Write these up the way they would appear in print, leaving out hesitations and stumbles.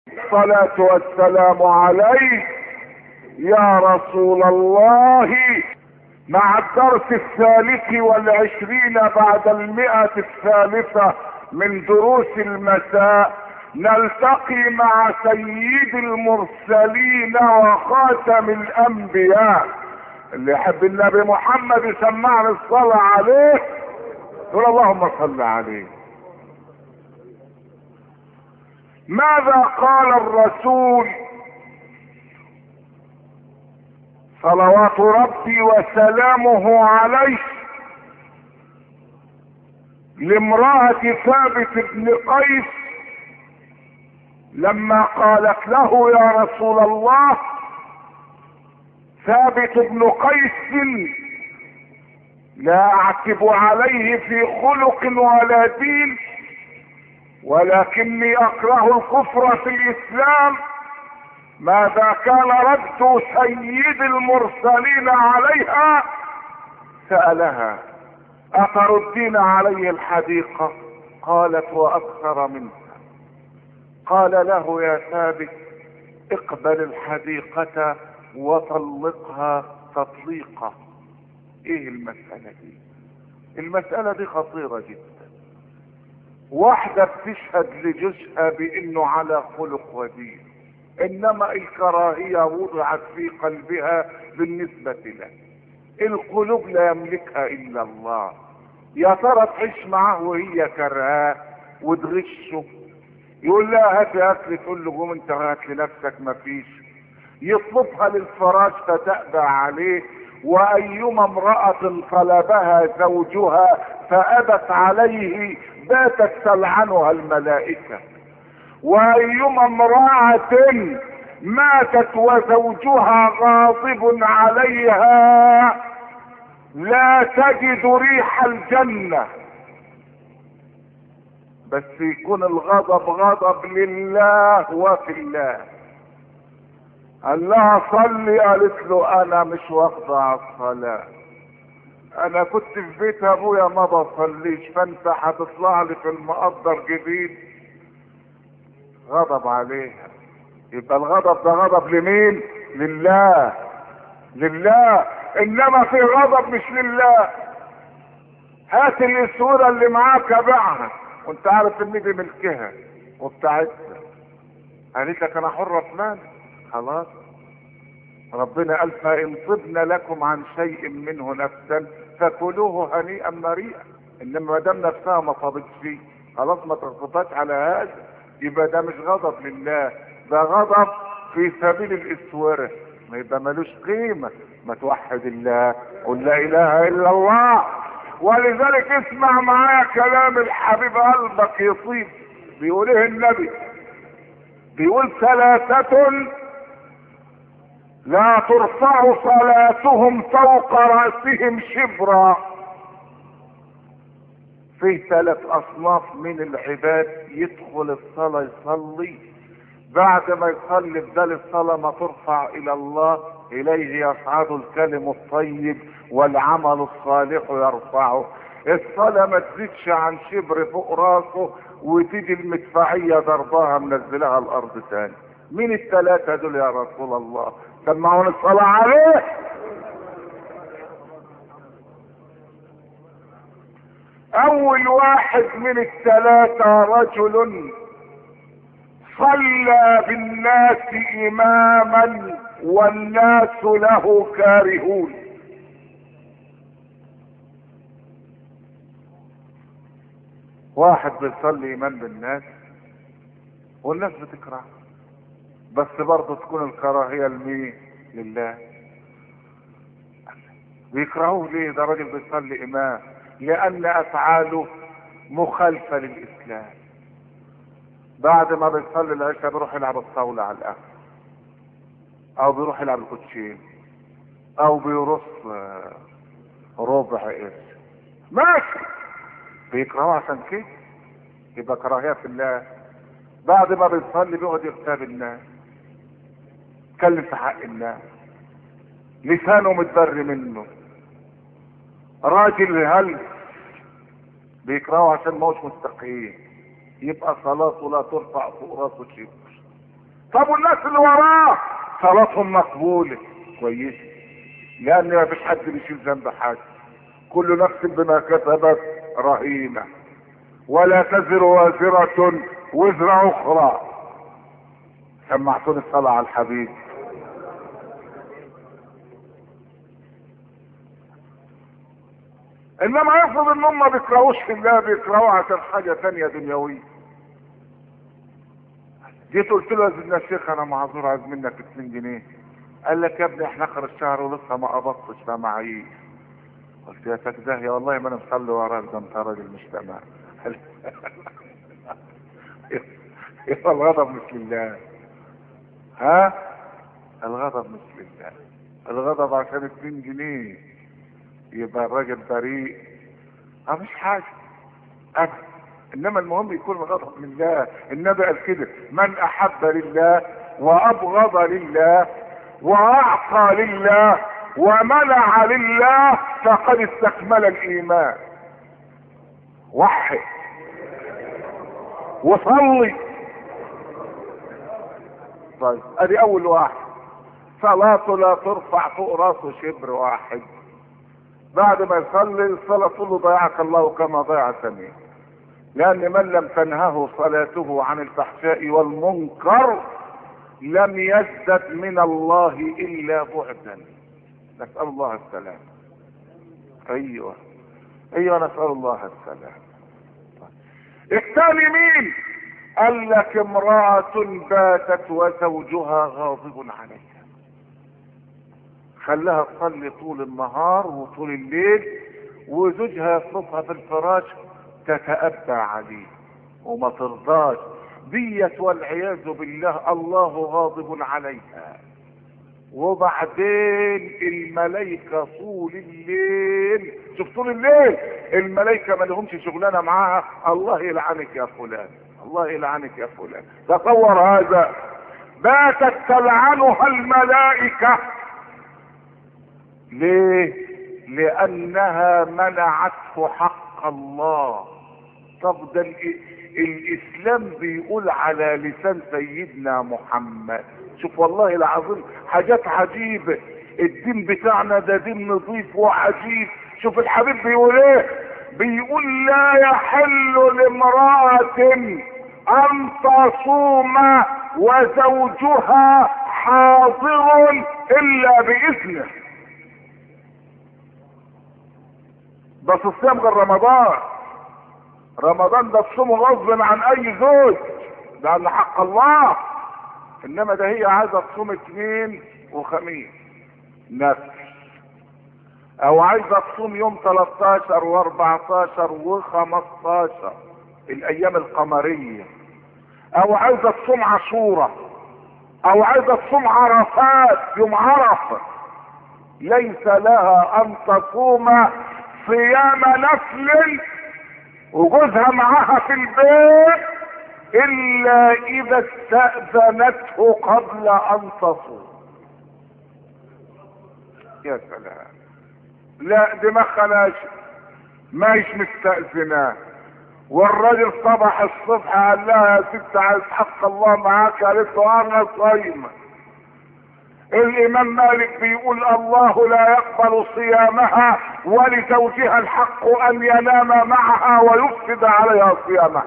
الصلاة والسلام عليك يا رسول الله. مع الدرس 23 بعد 100 من دروس المساء نلتقي مع سيد المرسلين وخاتم الانبياء. اللي يحب النبي محمد يسمعني الصلاة عليه، قل اللهم صل عليه. ماذا قال الرسول صلوات ربي وسلامه عليه لامرأة ثابت بن قيس لما قالت له يا رسول الله ثابت بن قيس لا اعتب عليه في خلق ولا دين، ولكني اكره الكفر في الاسلام. ماذا كان رد سيد المرسلين عليها؟ سألها أتردين علي الحديقة؟ قالت وأكثر منها. قال له يا ثابت اقبل الحديقة وطلقها تطليقة. ايه المسألة دي؟ المسألة دي خطيرة جدا. واحدة بتشهد لجوزها بانه على خلق ودين، انما الكراهية وضعت في قلبها بالنسبة له. القلوب لا يملكها الا الله. يا ترى تعيش معاه وهي كرهاه وتغشه؟ يقول لها هاتي اكل، تقول له قوم انت هات لنفسك، مفيش. يطلبها للفراش فتأبى عليه. وايما امرأة طلبها زوجها فأبت عليه باتت تلعنها الملائكة. وايما امرأة ماتت وزوجها غاضب عليها لا تجد ريح الجنة. بس يكون الغضب غضب لله وفي الله. قال لها صلي، قالت له انا مش واخده على الصلاه، انا كنت في بيت ابويا ما بصليش، فانت هتطلع لي في المقدر جديد. غضب عليها. يبقى الغضب ده غضب لمين؟ لله. لله. انما في غضب مش لله. هات الاسوره اللي معاك بيعها وانت عارف ان دي ملكها وبتاعتها. قالت لك انا حره في مالي. خلاص، ربنا قال فان طبن لكم عن شيء منه نفسا فكلوه هنيئا مريئا. انما ما دام نفسها ما طابتش فيه خلاص ما تغضبش على هذا. يبقى ده مش غضب لله، ده غضب في سبيل الاسوره، ما يبقى ملوش قيمه. ما توحد الله، قل لا اله الا الله. ولذلك اسمع معايا كلام الحبيب قلبك يطيب. بيقول ايه النبي؟ بيقول ثلاثة لا ترفع صلاتهم فوق رأسهم شبرا. فيه 3 اصناف من العباد يدخل الصلاة يصلي، بعد ما يصلي بدل الصلاة ما ترفع الى الله اليه يصعد الكلم الطيب والعمل الصالح يرفعه. الصلاة ما تزيدش عن شبر فوق راسه وتيجي المدفعية ضربها منزلها الارض تاني. مين ال3 دول يا رسول الله؟ سمعون الصلاة عليه. اول واحد من ال3 رجل صلى بالناس اماما والناس له كارهون. واحد بيصلي امام بالناس والناس بتكره، بس برضه تكون الكراهية لمين؟ لله. بيكرهوه ليه؟ ده راجل بيصلي امام، لان افعاله مخالفة للاسلام. بعد ما بيصلي العشاء بيروح يلعب الطاولة على القهوة، او بيروح يلعب الكوتشين، او بيرص ربع قرش. ماشي، بيكرهوه عشان كده، يبقى كراهية في الله. بعد ما بيصلي بيقعد يغتاب الناس، يتكلم في حق الناس، لسانه متبري منه، راجل هل بيكرهه عشان ما هوش مستقيم. يبقى صلاته لا ترفع فوق راسه شبر. طب والناس اللي وراه صلاتهم مقبولة كويس، لان ما فيش حد بيشيل ذنب حد، كل نفس بما كسبت رهينة، ولا تزر وازرة وزر اخرى. سمعتوني الصلاة على الحبيب. انما يفرض ان هم ما بيكرهوش في الله، بيكرهوه عشان حاجة تانية دنيوية. جيت قلت له يا سيدنا الشيخ انا معذور، عايز منك 2 جنيه. قال لك يا ابني احنا اخر الشهر ولسه ما قبضتش فمعيش. قلت يا سكده يا والله ما انا مصلي وراك، ده انت راجل مش تمام. يبقى الغضب مش لله. ها الغضب مش لله، الغضب عشان 2 جنيه يبقى الراجل بريء، مفيش حاجه ابدا. انما المهم يكون الغضب لله. النبي قال كده: من احب لله وابغض لله واعطى لله ومنع لله فقد استكمل الايمان. وحد وصلي. طيب ادي اول واحد، صلاته لا ترفع فوق راسه شبر واحد. بعد ما يصلي الصلاة تقول له ضيعك الله كما ضيعتني، لان من لم تنهه صلاته عن الفحشاء والمنكر لم يزدد من الله الا بعدا. نسأل الله السلام. ايوه نسأل الله السلام. الثاني مين؟ قال لك امرأة باتت وزوجها غاضب عليها، خلاها تصلي طول النهار وطول الليل، وزوجها يطلبها في الفراش تتأبى عليه وما ترضاش ديت، والعياذ بالله الله غاضب عليها. وبعدين الملائكة طول الليل، شوف طول الليل الملائكة ما لهمش شغلانة معاها، الله يلعنك يا فلان، الله يلعنك يا فلان. تصور هذا، باتت تلعنها الملائكة. ليه؟ لانها منعته حق الله. طب ده الاسلام بيقول على لسان سيدنا محمد، شوف والله العظيم حاجات عجيبة. الدين بتاعنا ده دين نظيف وعجيب. شوف الحبيب بيقول ايه؟ بيقول لا يحل لامرأة ان تصوم وزوجها حاضر الا باذنه. بس الصيام غير رمضان. رمضان ده الصوم غصب عن اي زوج، لان حق الله. انما ده هي عايزه تصوم 2 وخميس نفس، او عايزه تصوم يوم 13 و14 و15 الايام القمريه، او عايزه تصوم عاشوراء، او عايزه تصوم عرفات يوم عرفه. ليس لها ان تصوم صيام نفل وجوزها معاها في البيت الا اذا استأذنته قبل ان تصوم. يا سلام، لا دماغها ناشف، مايش مستأذناه. والراجل صبح الصبح قال لها يا ست عايز حق الله معاك، قالت له انا صايمه. الامام مالك بيقول الله لا يقبل صيامها ولزوجها الحق ان ينام معها ويفسد عليها صيامها.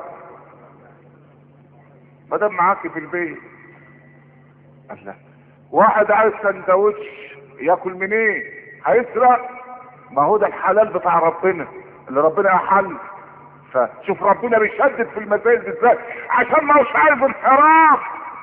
ما دام معاكي في البيت. الله، واحد عايز سندوتش ياكل منين؟ هيسرق؟ ما هو ده الحلال بتاع ربنا اللي ربنا احل. فشوف ربنا بيشدد في المسائل دي ازاي، عشان ما هوش عايز انحراف،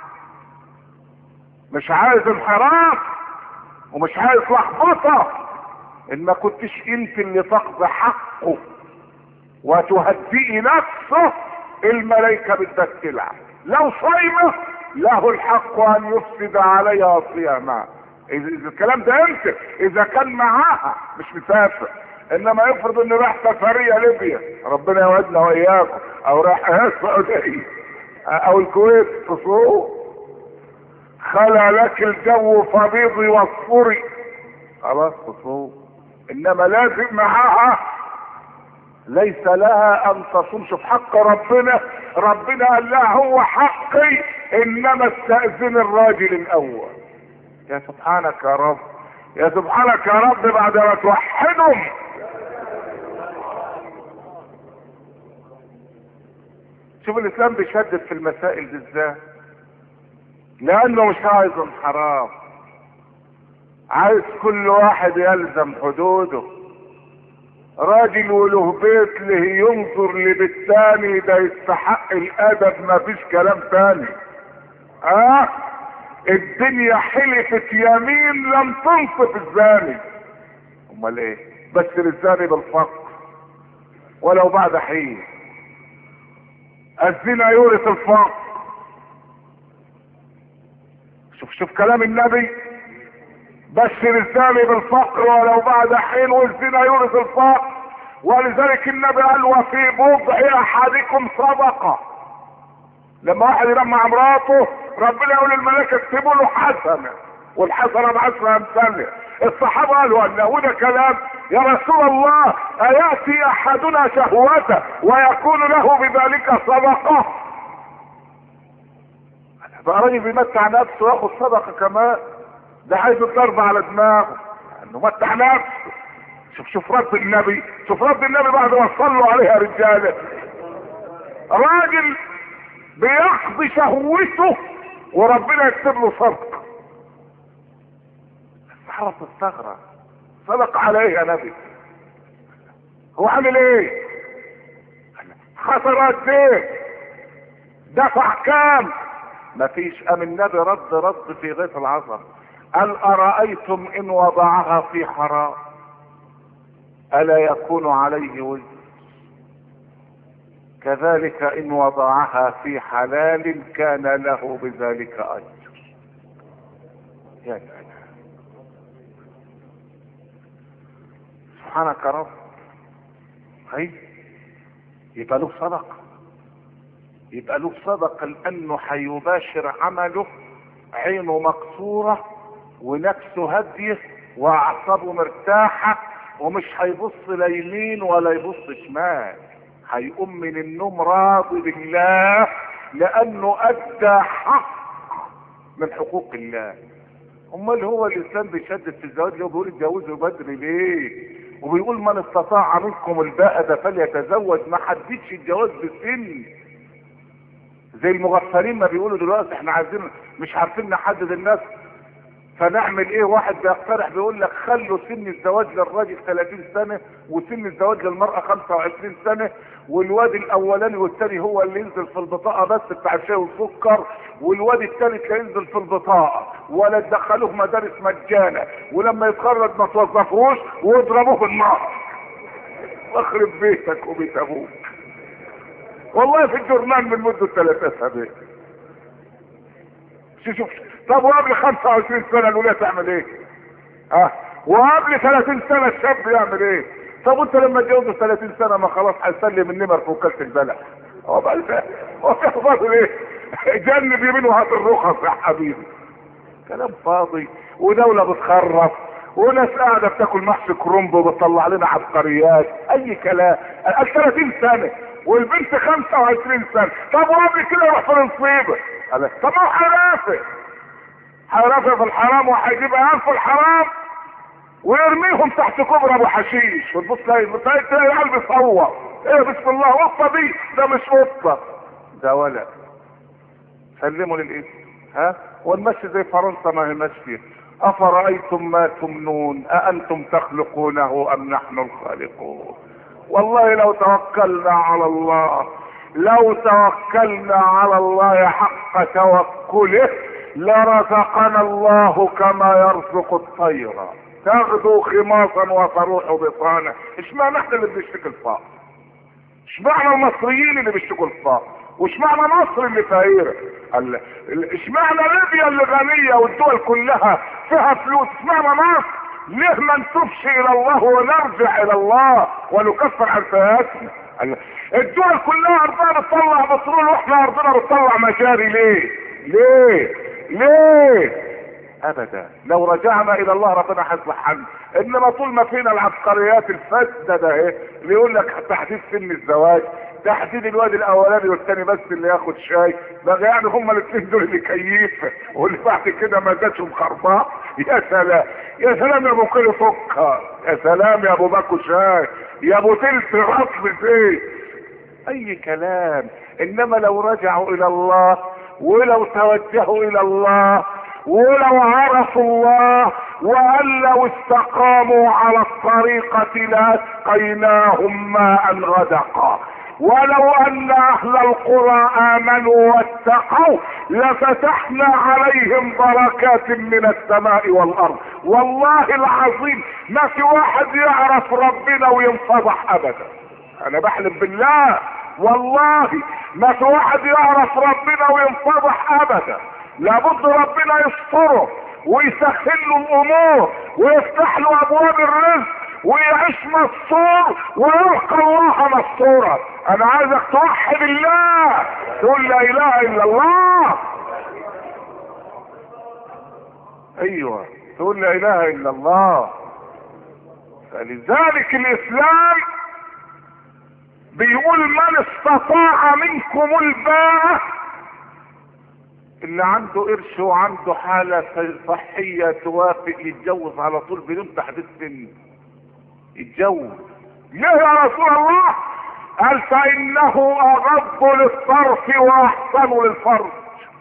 مش عايز انحراف ومش عايز لخبطه. ان ما كنتش انت اللي تقضي حقه وتهدئي نفسه، الملائكه بتبتلع. لو صايمه له الحق ان يفسد عليها صيامها. اذا الكلام ده امتى؟ اذا كان معاها مش مسافر. انما يفرض انه راح سفريه ليبيا، ربنا يودنا واياكم، او راح السعوديه او الكويت، تصوم خلى لك الجو فبيضي واصفري، خلاص تصوم. انما لازم معاها، ليس لها ان تصوم. شوف حق ربنا، ربنا قال لها هو حق باقي، انما استأذن الراجل الاول. يا سبحانك يا رب، يا سبحانك يا رب، بعد ما توحدهم. شوف الاسلام بيشدد في المسائل دي ازاي، لانه مش عايز انحراف، عايز كل واحد يلزم حدوده. راجل وله بيت له ينظر لبيت تاني، ده يستحق الادب، مفيش كلام تاني. الدنيا حلفت يمين لم تنصف الزاني، امال ايه؟ بس الزاني بالفقر ولو بعد حين. الزنا يورث الفقر. شوف كلام النبي، بشر الزاني بالفقر ولو بعد حين، والزنا يورث الفقر. ولذلك النبي قال وفي بضع احدكم صدقه. لما واحد يرمى مراته ربنا يقول للملائكه اكتبوا له حسنه، والحسنه بعشر امثالها. الصحابه قالوا ان وده كلام يا رسول الله، اياتي احدنا شهوته ويكون له بذلك صدقه؟ بقى راجل بيمتع نفسه وياخد صدقه كمان، ده عايز الضرب على دماغه انه متع نفسه. شوف رد النبي، شوف رد النبي بعد ما صلوا عليه يا رجاله. راجل بيقضي شهوته وربنا يكتب له صدقه. الصحابه تستغرب، صدق على ايه يا نبي؟ هو عامل ايه؟ خسر قد ايه؟ دفع كام؟ مفيش. قام النبي رد في غيث العصر، قال ارايتم ان وضعها في حرام الا يكون عليه وزر؟ كذلك ان وضعها في حلال كان له بذلك اجر. يا سلام، سبحانك يا رب. هي يبقى له صدقه، يبقى له صدقه لانه هيباشر عمله، عينه مكسوره ونفسه هاديه واعصابه مرتاحه، ومش هيبص لا يمين ولا يبص شمال، هيقوم من النوم راضي بالله لانه ادى حق من حقوق الله. امال هو الانسان بيشدد في الزواج ليه وبيقول اتجوزوا بدري ليه؟ وبيقول من استطاع منكم الباءة فليتزوج، ما حددش الجواز بالسن زي المغفلين ما بيقولوا دلوقتي احنا عايزين مش عارفين نحدد الناس، فنعمل ايه؟ واحد بيقترح بيقول لك خلوا سن الزواج للراجل 30 سنة وسن الزواج للمرأة 25 سنة، والواد الاولاني والثاني هو اللي ينزل في البطاقة بس بتاع الشاي والسكر، والواد الثالث لا ينزل في البطاقة ولا تدخلوه مدارس مجانا، ولما يتخرج ما توظفوش واضربوه بالنار. واخرب بيتك وبيت ابوك. والله في الجورنال من مدة 3 اسابيع. شوف طب وقبل 25 سنة الولاية تعمل ايه؟ وقبل 30 سنة الشاب يعمل ايه؟ طب وانت لما اتجوزوا 30 سنة ما خلاص هيسلم النمر في وكالة البلد. هو بقى هو في فاضل ايه؟ جنب يمين وهات الرخص يا حبيبي. كلام فاضي، ودولة بتخرف، وناس قاعدة بتاكل محشي كرنب وبتطلع لنا عبقريات، اي كلام. 30 سنة والبنت 25 سنة، طب وقبل كده يروح في النصيبة. طب هو هيرافق في الحرام وهيجيب عيال في الحرام ويرميهم تحت كوبري ابو حشيش، وتبص تلاقي العيال بيصور ايه بسم الله، قطه دي؟ ده مش قطه، ده ولد. سلموا للاسم والمشي زي فرنسا ما هي ماشيه. افرايتم ما تمنون اانتم تخلقونه ام نحن الخالقون؟ والله لو توكلنا على الله، لو توكلنا على الله حق توكله لرزقنا الله كما يرزق الطير تغدو خماصا وتروح بطانا. اشمعنى احنا اللي بنشتكي الفقر؟ اشمعنى المصريين اللي بيشتكوا الفقر؟ واشمعنى مصر اللي فقيره؟ اشمعنى ليبيا اللي غنيه والدول كلها فيها فلوس؟ اشمعنى مصر؟ ليه ما نتوبش الى الله ونرجع الى الله ونكفر عن سيئاتنا؟ الدول كلها ارضها بتطلع بترول واحنا ارضنا بتطلع مجاري، ليه؟ ابدا. لو رجعنا الى الله ربنا هيصلح حالنا، انما طول ما فينا العبقريات الفاسده ده اللي يقول لك تحديد سن الزواج، تحديد الواد الاولاني والثاني بس اللي ياخد شاي بقى، يعني هما الاثنين دول اللي كيف، واللي بعد كده ما زادشم خرباء. يا سلام يا سلام يا ابو كيلو فكه، يا سلام يا ابو باكو شاي، يا ابو تلت رطل زيت، اي كلام. انما لو رجعوا الى الله، ولو توجهوا الى الله، ولو عرفوا الله، وان لو استقاموا على الطريقة لاسقيناهم ماء غدقا، ولو ان اهل القرى امنوا واتقوا لفتحنا عليهم بركات من السماء والارض. والله العظيم ما في واحد يعرف ربنا وينفضح ابدا، انا بحلف بالله والله ما في واحد يعرف ربنا وينفضح ابدا. لابد ربنا يستره ويسهل له الامور ويفتح له ابواب الرزق ويعيش مستور ويلقى الله مستورا. انا عايزك توحد الله، تقول لا اله الا الله. ايوه تقول لا اله الا الله. فلذلك الاسلام بيقول من استطاع منكم الباءة، اللي عنده قرش وعنده حالة صحية توافق يتجوز على طول بدون تحديد سن، يتجوز. ليه يا رسول الله؟ قال فإنه أغض للطرف وأحسن للفرج.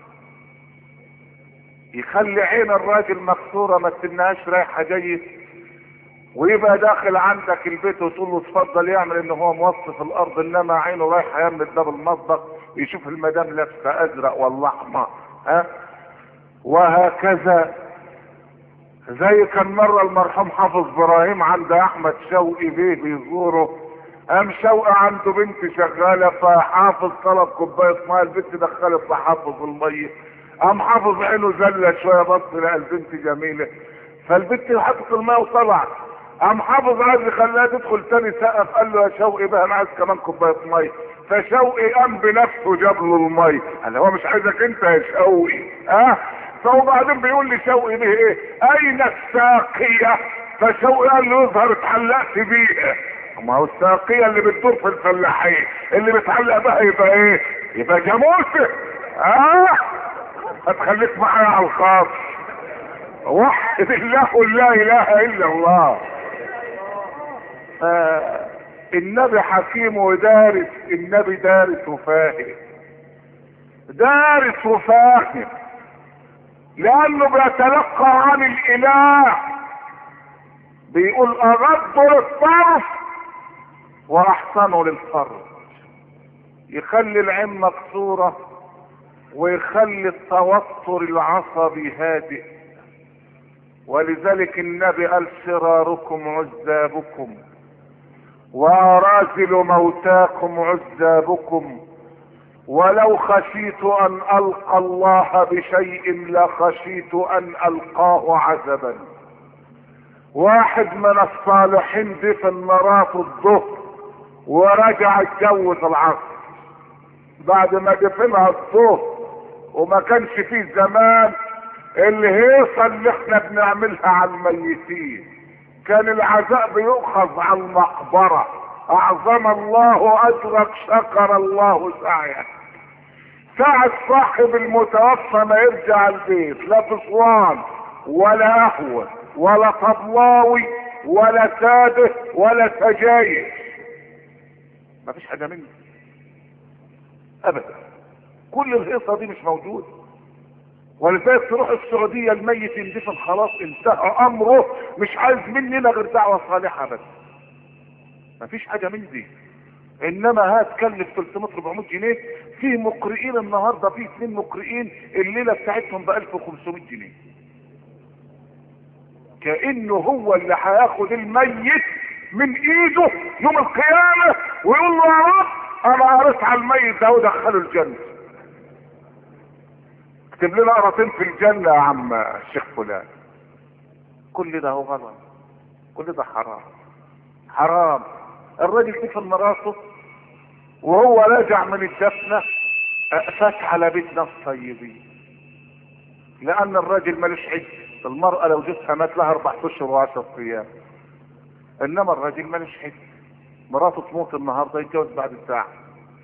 يخلي عين الراجل مكسورة ما تنهاش رايحة جاية، ويبقى داخل عندك البيت وتقول له اتفضل يعمل ان هو موصف الارض، انما عينه رايحه يمد باب المطبخ يشوف المدام لابسه ازرق ولا احمر. وهكذا. زي كان مره المرحوم حافظ ابراهيم عند احمد شوقي بيه بيزوره، قام شوقي عنده بنت شغاله، فحافظ طلب كوبايه ميه، البنت دخلت لحافظ الميه، قام حافظ عينه زله شويه، بص لقى البنت جميله، فالبنت حطت الميه وطلعت، قام حافظ عايز يخليها تدخل تاني، سقف قال له يا شوقي بقى انا عايز كمان كوبايه ميه، فشوقي قام بنفسه جاب له الميه، قال هو مش عايزك انت يا شوقي. فوبعدين بيقول لي شوقي ليه ايه؟ اين الساقيه؟ فشوقي قال له يظهر اتعلقت بيها. ما هو الساقيه اللي بتدور في الفلاحين، اللي بتعلق بها يبقى ايه؟ يبقى جاموسه. هتخليك معايا على الخاص. وحد الله قل لا اله الا الله. النبي حكيم ودارس، النبي دارس وفاهم، دارس وفاهم، لانه بيتلقى عن الاله. بيقول اغض للطرف واحسن للفرج، يخلي العين مكسوره ويخلي التوتر العصبي هادئ. ولذلك النبي قال شراركم عزابكم وأراذل موتاكم عزابكم، ولو خشيت ان القى الله بشيء لخشيت ان القاه عزبا. واحد من الصالحين دفن مراته الظهر ورجع اتجوز العصر، بعد ما دفنها الظهر وما كانش فيه زمان الهيصه اللي احنا بنعملها على الميتين، كان العزاء بيؤخذ على المقبره. اعظم الله اجرك، شكر الله سعيك. ساعة صاحب المتوفى ما يرجع البيت، لا فصوان ولا قهوه ولا طبلاوي ولا ساده ولا سجاير، مفيش حاجه منه ابدا. كل الهيصه دي مش موجوده. ولذلك تروح السعوديه الميت يندفن خلاص انتهى امره، مش عايز مننا غير دعوه صالحه بس، مفيش حاجه من دي. انما هتكلف 300 400 جنيه. في مقرئين النهارده، في 2 مقرئين الليله بتاعتهم ب 1500 جنيه، كانه هو اللي هياخد الميت من ايده يوم القيامه ويقول له يا رب انا قريت على الميت ده ودخله الجنه. اكتب لنا قراطين في الجنه يا عم الشيخ فلان. كل ده هو غلط، كل ده حرام حرام. الراجل دفن مراته وهو راجع من الدفنه فات على بيت ناس طيبين، لان الراجل ملوش عده. المرأة لو جوزها مات لها 4 اشهر و10 ايام، انما الراجل ملوش عده. مراته تموت النهارده يتجوز بعد ساعة،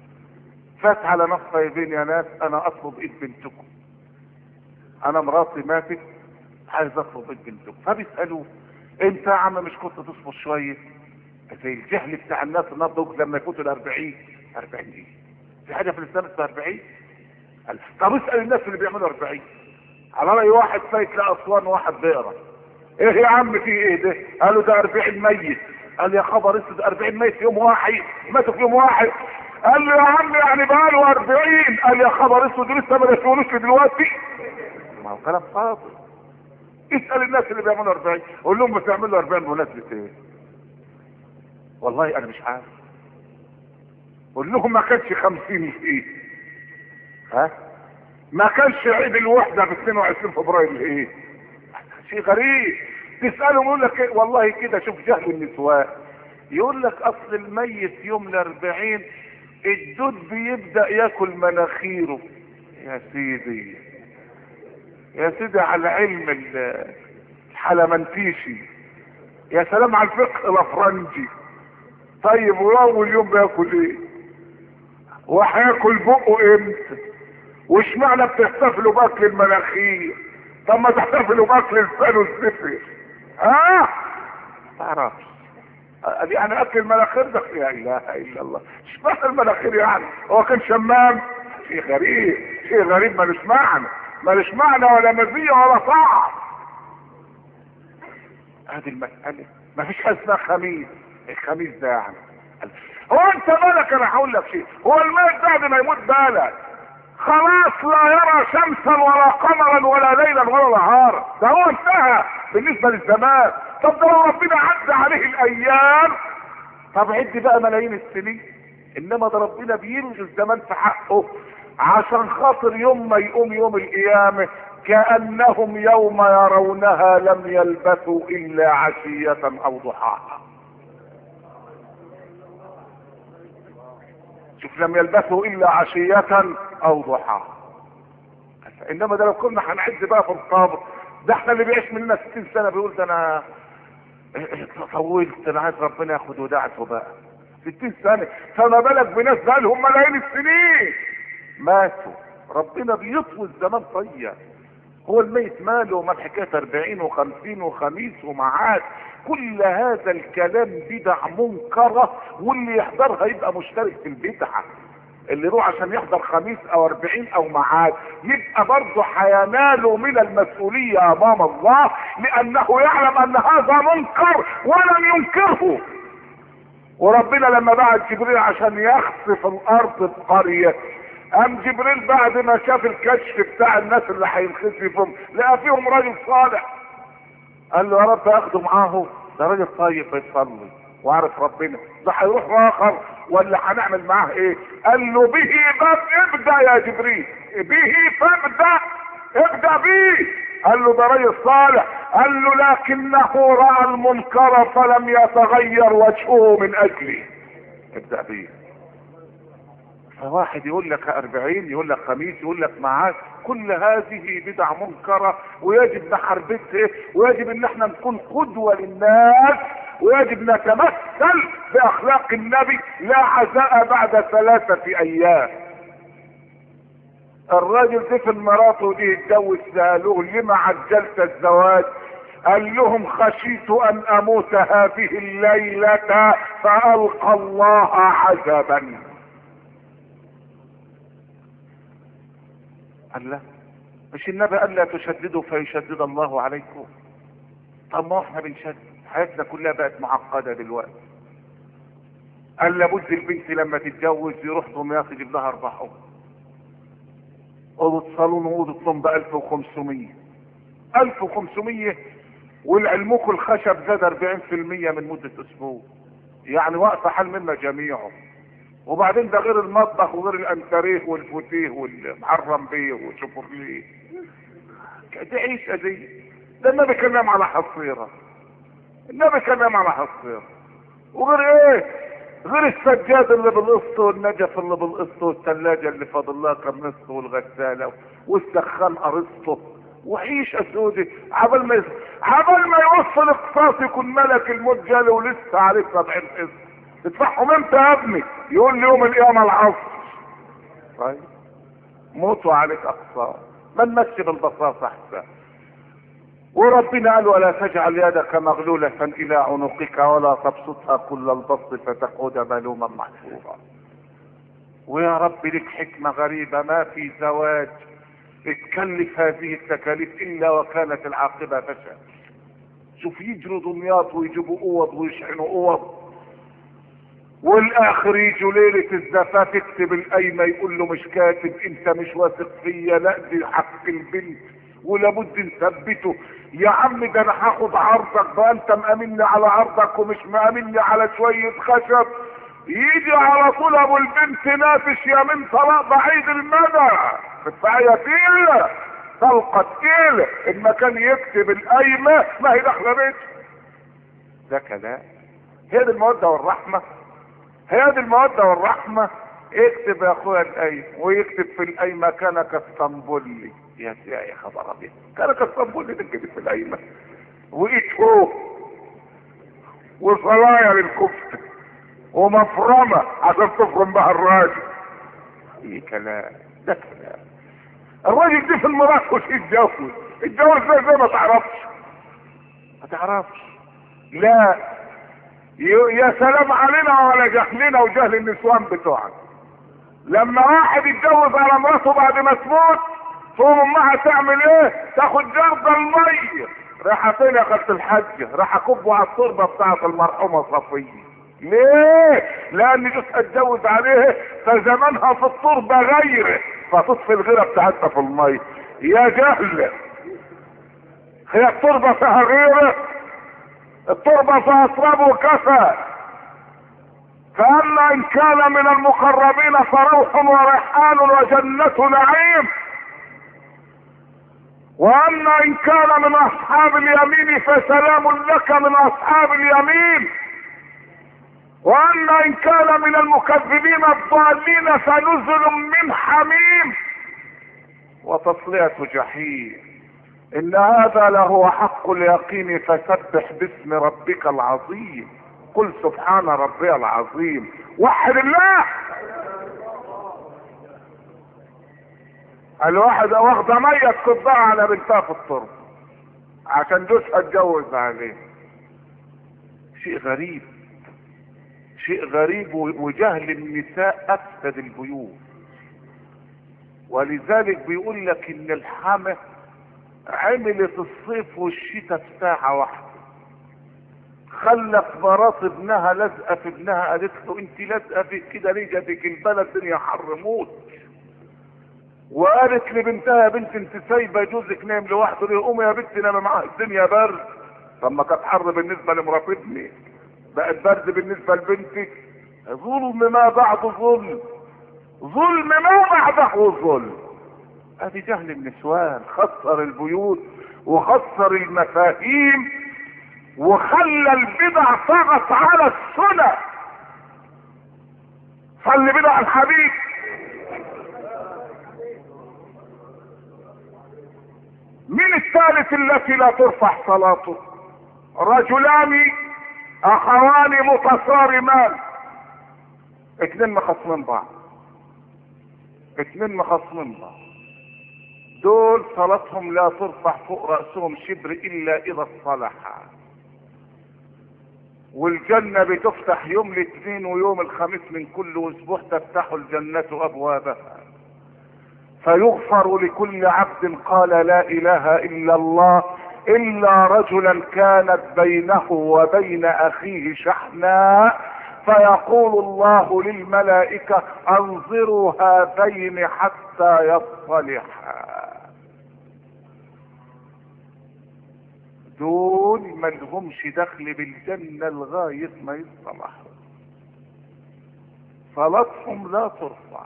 فات على ناس طيبين يا ناس، انا اطلب ايد بنتكم، انا مراتي ماتت عايز اطلب ايد بنتكم. فبيسالوه انت يا عم مش كنت تصبر شويه؟ زي الجهل بتاع الناس النهارده لما يفوتوا ال 40. 40 ايه؟ في حاجه في الاسلام اسمها 40؟ طب اسال الناس اللي بيعملوا 40. على راي واحد فايت لاسوان واحد بيقرا، ايه يا عم في ايه ده؟ قالوا ده 40 ميت. قال يا خبر اسود، 40 ميت في يوم واحد؟ ماتوا في يوم واحد؟ قال له يا عم يعني بقاله 40. قال يا خبر اسود، لسه ما دفنوش دلوقتي؟ ما هو كلام فاضي. اسال الناس اللي بيعملوا 40، قول لهم بتعملوا 40 بمناسبه ايه؟ والله انا مش عارف. قول لهم ما كانش 50 ايه؟ ها؟ ما كانش عيد الوحده في 22 فبراير ايه؟ شيء غريب. تسالهم يقول لك إيه؟ والله كده شوف جهل النسوان. يقول لك اصل الميت يوم ال40 الدود بيبدا ياكل مناخيره. يا سيدي يا سيدي على علم الحلمنتيشي، يا سلام على الفقه الافرنجي. طيب واول يوم بياكل ايه؟ وهياكل بقه امتى؟ وش معنى بتحتفلوا باكل المناخير؟ طب ما تحتفلوا باكل لسانه الزفر. ها؟ تعرفش يعني اكل المناخير ده؟ لا اله الا الله. مش معنى المناخير يعني هو كان شمام؟ شيء غريب، شيء غريب ملوش معنى، ملوش معنى ولا مزيه ولا طعم. هذه المسألة ما فيش حاجه اسمها خميس. الخميس ده يعني هو انت بالك؟ انا هقول لك شيء، هو الميت بعد ما يموت بالك خلاص لا يرى شمسا ولا قمرا ولا ليلا ولا نهارا، ده هو انتهى بالنسبه للزمان. طب ده لو ربنا عدى عليه الايام، طب عد بقى ملايين السنين. انما ده ربنا بيلغي الزمان في حقه عشان خاطر يوم ما يقوم يوم القيامه كانهم يوم يرونها لم يلبثوا الا عشيه او ضحاها. شوف، لم يلبثوا الا عشيه او ضحاها. انما ده لو كنا هنعد بقى في القبر، ده احنا اللي بيعيش مننا 60 سنه بيقول ده انا طولت، انا عايز ربنا ياخد وداعته بقى 60 سنه، فما بالك بناس بقى لهم ملايين السنين ماتوا. ربنا بيطوي الزمان طيب. هو الميت ماله وما الحكايه 40 و50 وخميس ومعاد؟ كل هذا الكلام بدع منكره، واللي يحضرها يبقى مشترك في البدعه. اللي يروح عشان يحضر خميس او 40 او معاد يبقى برضه هيناله من المسؤوليه امام الله، لانه يعلم ان هذا منكر ولم ينكره. وربنا لما بعت جبريل عشان يخسف الارض بقريه، قام جبريل بعد ما شاف الكشف بتاع الناس اللي هينخسفهم لقى فيهم راجل صالح. قال له يا رب اخده معاه، ده راجل طيب بيصلي وعارف ربنا، ده هيروح اخر ولا هنعمل معاه ايه؟ قال له به باب ابدا يا جبريل، به فابدا، ابدا به. قال له ده راجل صالح. قال له لكنه راى المنكر فلم يتغير وجهه من اجله، ابدا به. فواحد يقول لك 40، يقول لك خميس، يقول لك معاد، كل هذه بدع منكرة ويجب نحاربها، ويجب ان احنا نكون قدوة للناس، ويجب نتمثل باخلاق النبي. لا عزاء بعد 3 ايام. الراجل دفن مراته دي اتجوز، سألوه لما عجلت الزواج؟ قال لهم خشيت ان اموت هذه الليلة فالقى الله عجبا. قال لا، مش النبي قال لا تشددوا فيشدد الله عليكم؟ طب ما احنا بنشدد، حياتنا كلها بقت معقده دلوقتي. قال لابد البنت لما تتجوز يروح دمياط يجيب لها 4 اوض، اوضه صالون واوضه نوم ب 1500. 1500 والعلموك الخشب زاد 40% من مده اسبوع، يعني واقفه حال منا جميعهم. وبعدين ده غير المطبخ وغير الانتريه والفوتيه والمحرم بيه والشوفرليه. دي عيشه دي. ده النبي كان نام على حصيره، النبي كان نام على حصيره. وغير ايه؟ غير السجاد اللي بالقسط والنجف اللي بالقسط والثلاجه اللي فاضل لها كم نص والغساله والسخان قرصته وعيشه سودي. عبال ما يوصل اقساط يكون ملك الموت جالي ولسه عليه 70 قسط. تدفعهم امتى يا ابني؟ يقول لي يوم القيامه العصر. طيب موت وعليك اقصار، ما نمشي بالبساطة احسن. وربنا قال ولا تجعل يدك مغلولة الى عنقك ولا تبسطها كل البسط فتقعد ملوما محسورا. ويا رب لك حكمة غريبة، ما في زواج اتكلف هذه التكاليف الا وكانت العاقبة فشل. شوف يجروا دمياط ويجيبوا اوض ويشحنوا اوض، والاخر يجوا ليلة الزفاف يكتب القايمة يقول له مش كاتب، انت مش واثق فيا، لا دي حق البنت ولابد نثبته. يا عم ده انا هاخد عرضك بقى، انت مأمني على عرضك ومش مأمني على شوية خشب. يجي على طول ابو البنت نافش يا من طلاق بعيد المدى، بتفعية تقيلة طلقة تقيلة، اما كان يكتب القايمة ما هي داخلة بيته. ده كلام؟ هي دي المودة والرحمة؟ هي دي المودة والرحمة؟ اكتب يا اخويا القايمة، ويكتب في القايمة كان كاسطنبولي. يا خبر ابيض، كان كاسطنبولي تكتب في القايمة، وايده وصلايا للكفتة ومفرمة عشان تفرم بها الراجل. ايه كلام ده؟ كلام. الراجل دي في المراكش اتجوز زي ما تعرفش، ما تعرفش. لا يا سلام علينا وعلى جهلنا وجهل النسوان بتوعنا. لما واحد يتجوز على مراته بعد ما تموت تقوم امها تعمل ايه؟ تاخد جرد الميه. راح فين يا خالة الحاجة؟ راح اكبه على التربه بتاعت المرحومه صفيه. ليه؟ لان جوزها اتجوز عليه فزمانها في التربه غيره، فتطفي الغيره بتاعتها في الميه. يا جهل، هي التربه فيها غيره؟ التربه فيها تراب وكفى. فاما ان كان من المقربين فروح وريحان وجنة نعيم، واما ان كان من اصحاب اليمين فسلام لك من اصحاب اليمين، واما ان كان من المكذبين الضالين فنزل من حميم وتصلية جحيم. ان هذا لهو حق اليقين فسبح باسم ربك العظيم. قل سبحان ربي العظيم. وحد الله. الواحد واخده ميه تكبها على بنتها في التربه عشان جوزها اتجوز عليه. شيء غريب، شيء غريب. وجهل النساء افسد البيوت. ولذلك بيقول لك ان الحامة عملت الصيف والشتاء في ساعة واحدة. خلت مرات ابنها لازقه في ابنها، قالت له انت لازقه في كده ليه؟ جاتك البلد الدنيا حر موت. وقالت لبنتها يا بنت انت سايبه جوزك نايم لوحده ليه؟ قومي يا بنت نام معاه الدنيا برد. طب ما كانت حر بالنسبه لمرات ابني، بقت برد بالنسبه لبنتك. ظلم ما بعده ظلم، ظلم ما بعده ظلم. ادي جهل النسوان خسر البيوت وخسر المفاهيم وخلى البدع طغت على السنة. صلي بدع الحبيب. من الثالث التي لا ترفع صلاته؟ رجلان اخوان متصارمان، اتنين مخصمين بعض، اتنين مخصمين بعض، دول صلاتهم لا ترفع فوق رأسهم شبر الا اذا اصطلحا. والجنة بتفتح يوم الاثنين ويوم الخميس من كل اسبوع تفتح الجنة ابوابها، فيغفر لكل عبد قال لا اله الا الله الا رجلا كانت بينه وبين اخيه شحناء، فيقول الله للملائكة انظروا هذين حتى يصطلحا. دول ما لهمش دخل بالجنة لغاية ما يصطلحوا، صلاتهم لا ترفع.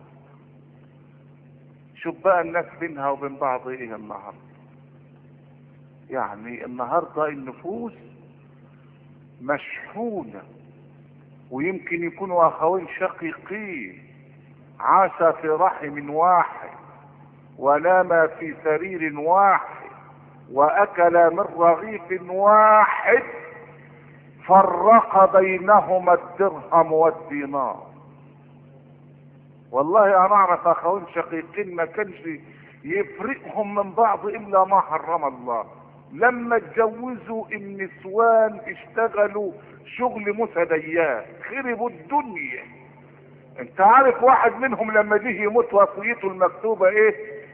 شوف بقى الناس بينها وبين بعض ايه النهارده. يعني النهارده النفوس مشحونة، ويمكن يكونوا اخوين شقيقين عاشا في رحم واحد وناما في سرير واحد واكل من رغيف واحد، فرق بينهما الدرهم والدينار. والله انا اعرف اخوين شقيقين ما كانش يفرقهم من بعض الا ما حرم الله. لما اتجوزوا النسوان اشتغلوا شغل مسديات، خربوا الدنيا. انت عارف واحد منهم لما جه يموت وصيته المكتوبة ايه؟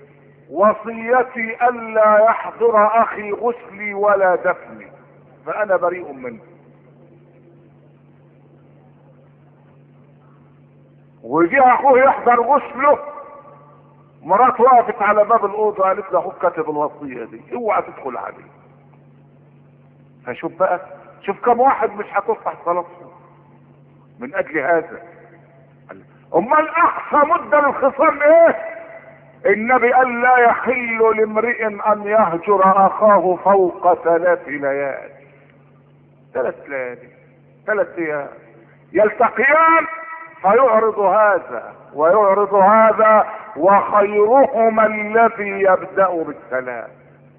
وصيتي الا يحضر اخي غسلي ولا دفني فانا بريء منه. وجه اخوه يحضر غسله، مراته وقفت على باب الاوضه قالت له اخوك كاتب الوصيه دي اوعى تدخل عليه. فشوف بقى، شوف كم واحد مش هتصلح صلاته من اجل هذا. امال اقصى مده للخصام ايه؟ النبي قال لا يحل لامرئ ان يهجر اخاه فوق 3 ليال. 3 ليالي، 3 ايام يلتقيان فيعرض هذا ويعرض هذا، وخيرهما الذي يبدأ بالسلام.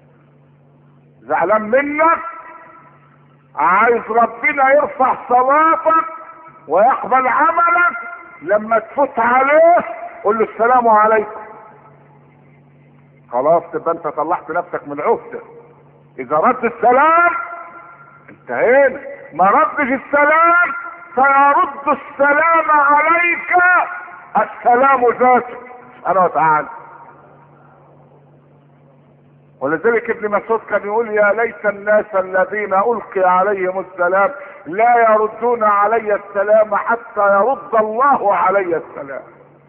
زعلان منك، عايز ربنا يرفع صلاتك ويقبل عملك، لما تفوت عليه قل له السلام عليكم. خلاص تبقى انت طلعت نفسك من عهده. اذا رد السلام انتهينا، ما ردش السلام فيرد السلام عليك السلام ذاته سبحانه وتعالى. ولذلك ابن مسعود كان يقول يا ليت الناس الذين القي عليهم السلام لا يردون علي السلام حتى يرد الله علي السلام.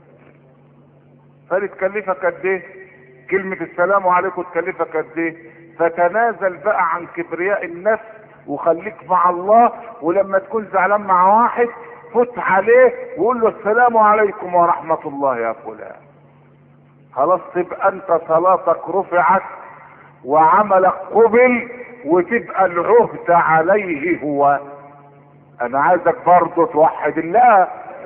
فدي تكلفك قد ايه؟ كلمة السلام عليكم تكلفك قد ايه؟ فتنازل بقى عن كبرياء النفس وخليك مع الله. ولما تكون زعلان مع واحد فوت عليه وقول له السلام عليكم ورحمة الله يا فلان. خلاص تبقى انت صلاتك رفعت وعملك قبل، وتبقى العهد عليه هو. انا عايزك برضه توحد الله.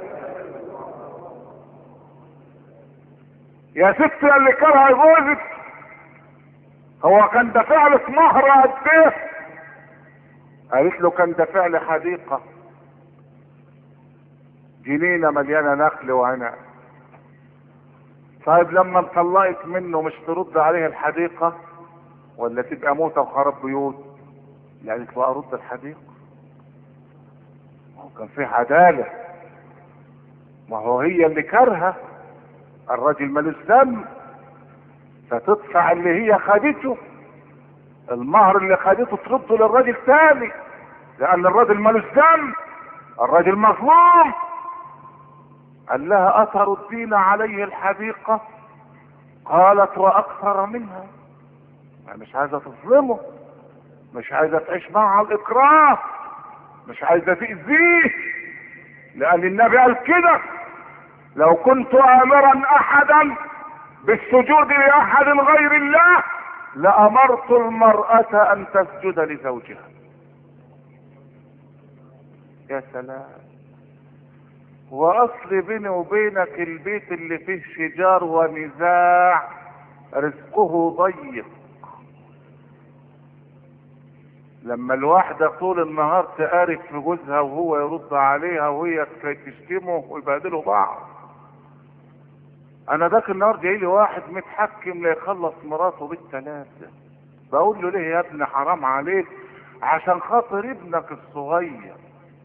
يا ست اللي كره جوزك، هو كان دافع لك مهر قد ايه؟ قالت له كان دافع لي حديقه، جنينه مليانه نخل وعنب. طيب لما انطلقت منه مش ترد عليه الحديقه ولا تبقى موته وخراب بيوت؟ قالت له ارد الحديقه. ما هو كان في عداله، ما هو هي اللي كارهه، الراجل مالوش ذنب، فتدفع اللي هي خدته، المهر اللي خدته ترده للراجل تاني، لان الراجل مالوش ذنب، الراجل مظلوم. قال لها اتردين عليه الحديقه؟ قالت واكثر منها. يعني مش عايزه تظلمه، مش عايزه تعيش معه على الاكراه، مش عايزه تاذيه، لان النبي قال كده لو كنت امرا احدا بالسجود لاحد غير الله لامرت المرأة ان تسجد لزوجها. يا سلام. واصل بيني وبينك البيت اللي فيه شجار ونزاع رزقه ضيق. لما الواحدة طول النهار تقارب في جوزها وهو يرد عليها وهي تشتمه ويبهدلوا بعض. انا ذاك النهار جاي لي واحد متحكم لا يخلص مراته بالثلاثة. بقول له ليه يا ابني حرام عليك؟ عشان خاطر ابنك الصغير.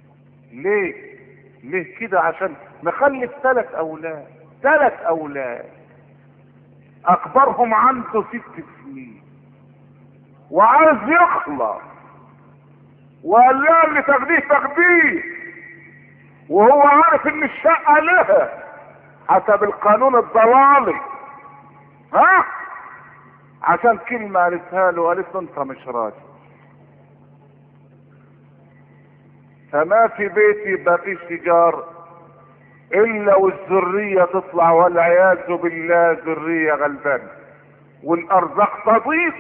ليه كده؟ عشان مخلف 3 اولاد، 3 اولاد اكبرهم عنده 6 سنين وعايز يخلص، وقال لها اللي تاخديه وهو عارف ان الشقة لها حسب القانون الضلالي. ها؟ عشان كلمة قالتها له، قالت له انت مش راجل. فما في بيتي يبقى فيه شجار الا والذرية تطلع والعياذ بالله ذرية غلبانة، والارزاق تضيق،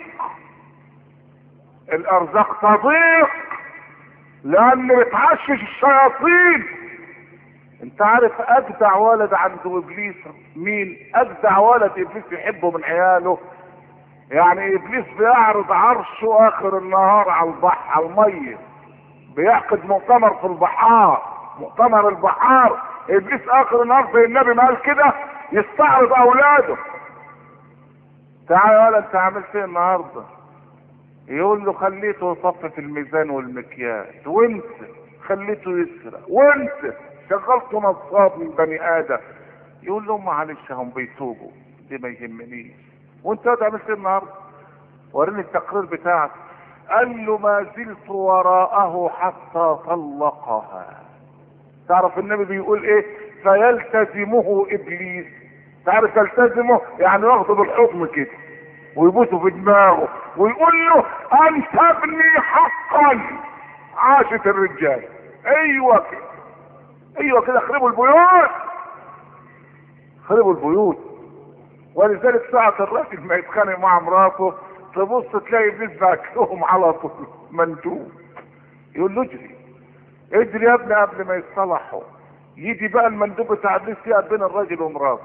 الارزاق تضيق لان بتعشش الشياطين. انت عارف اجدع ولد عند ابليس مين؟ اجدع ولد ابليس يحبه من عياله. يعني ابليس بيعرض عرشه اخر النهار على البحر، على الميه، بيعقد مؤتمر في البحار، مؤتمر البحار، ابليس اخر النهار زي النبي ما قال كده يستعرض اولاده. تعالى يا ولد انت عملت ايه النهارده؟ يقول له خليته يصفي الميزان والمكياج، وانت خليته يسرق، وانت شغلته نصاب من بني ادم. يقول له معلش هم بيتوبوا، دي ما يهمنيش. وانت عملت ايه النهارده؟ وريني التقرير بتاعك. قال له ما زلت وراءه حتى طلقها. تعرف النبي بيقول ايه؟ فيلتزمه ابليس. تعرف يلتزمه يعني ياخده بالحضن كده ويبوسه في دماغه ويقول له انت ابني حقا. عاشت الرجال. ايوه كده، ايوه كده، خربوا البيوت، خربوا البيوت. ولذلك ساعة الراجل ما يتخانق مع مراته تبص تلاقي ابليس باكلهم على طول مندوب. يقول له اجري اجري يا ابني قبل ما يتصلحوا. يجي بقى المندوب بتاع ابليس يقف بين الراجل ومراته.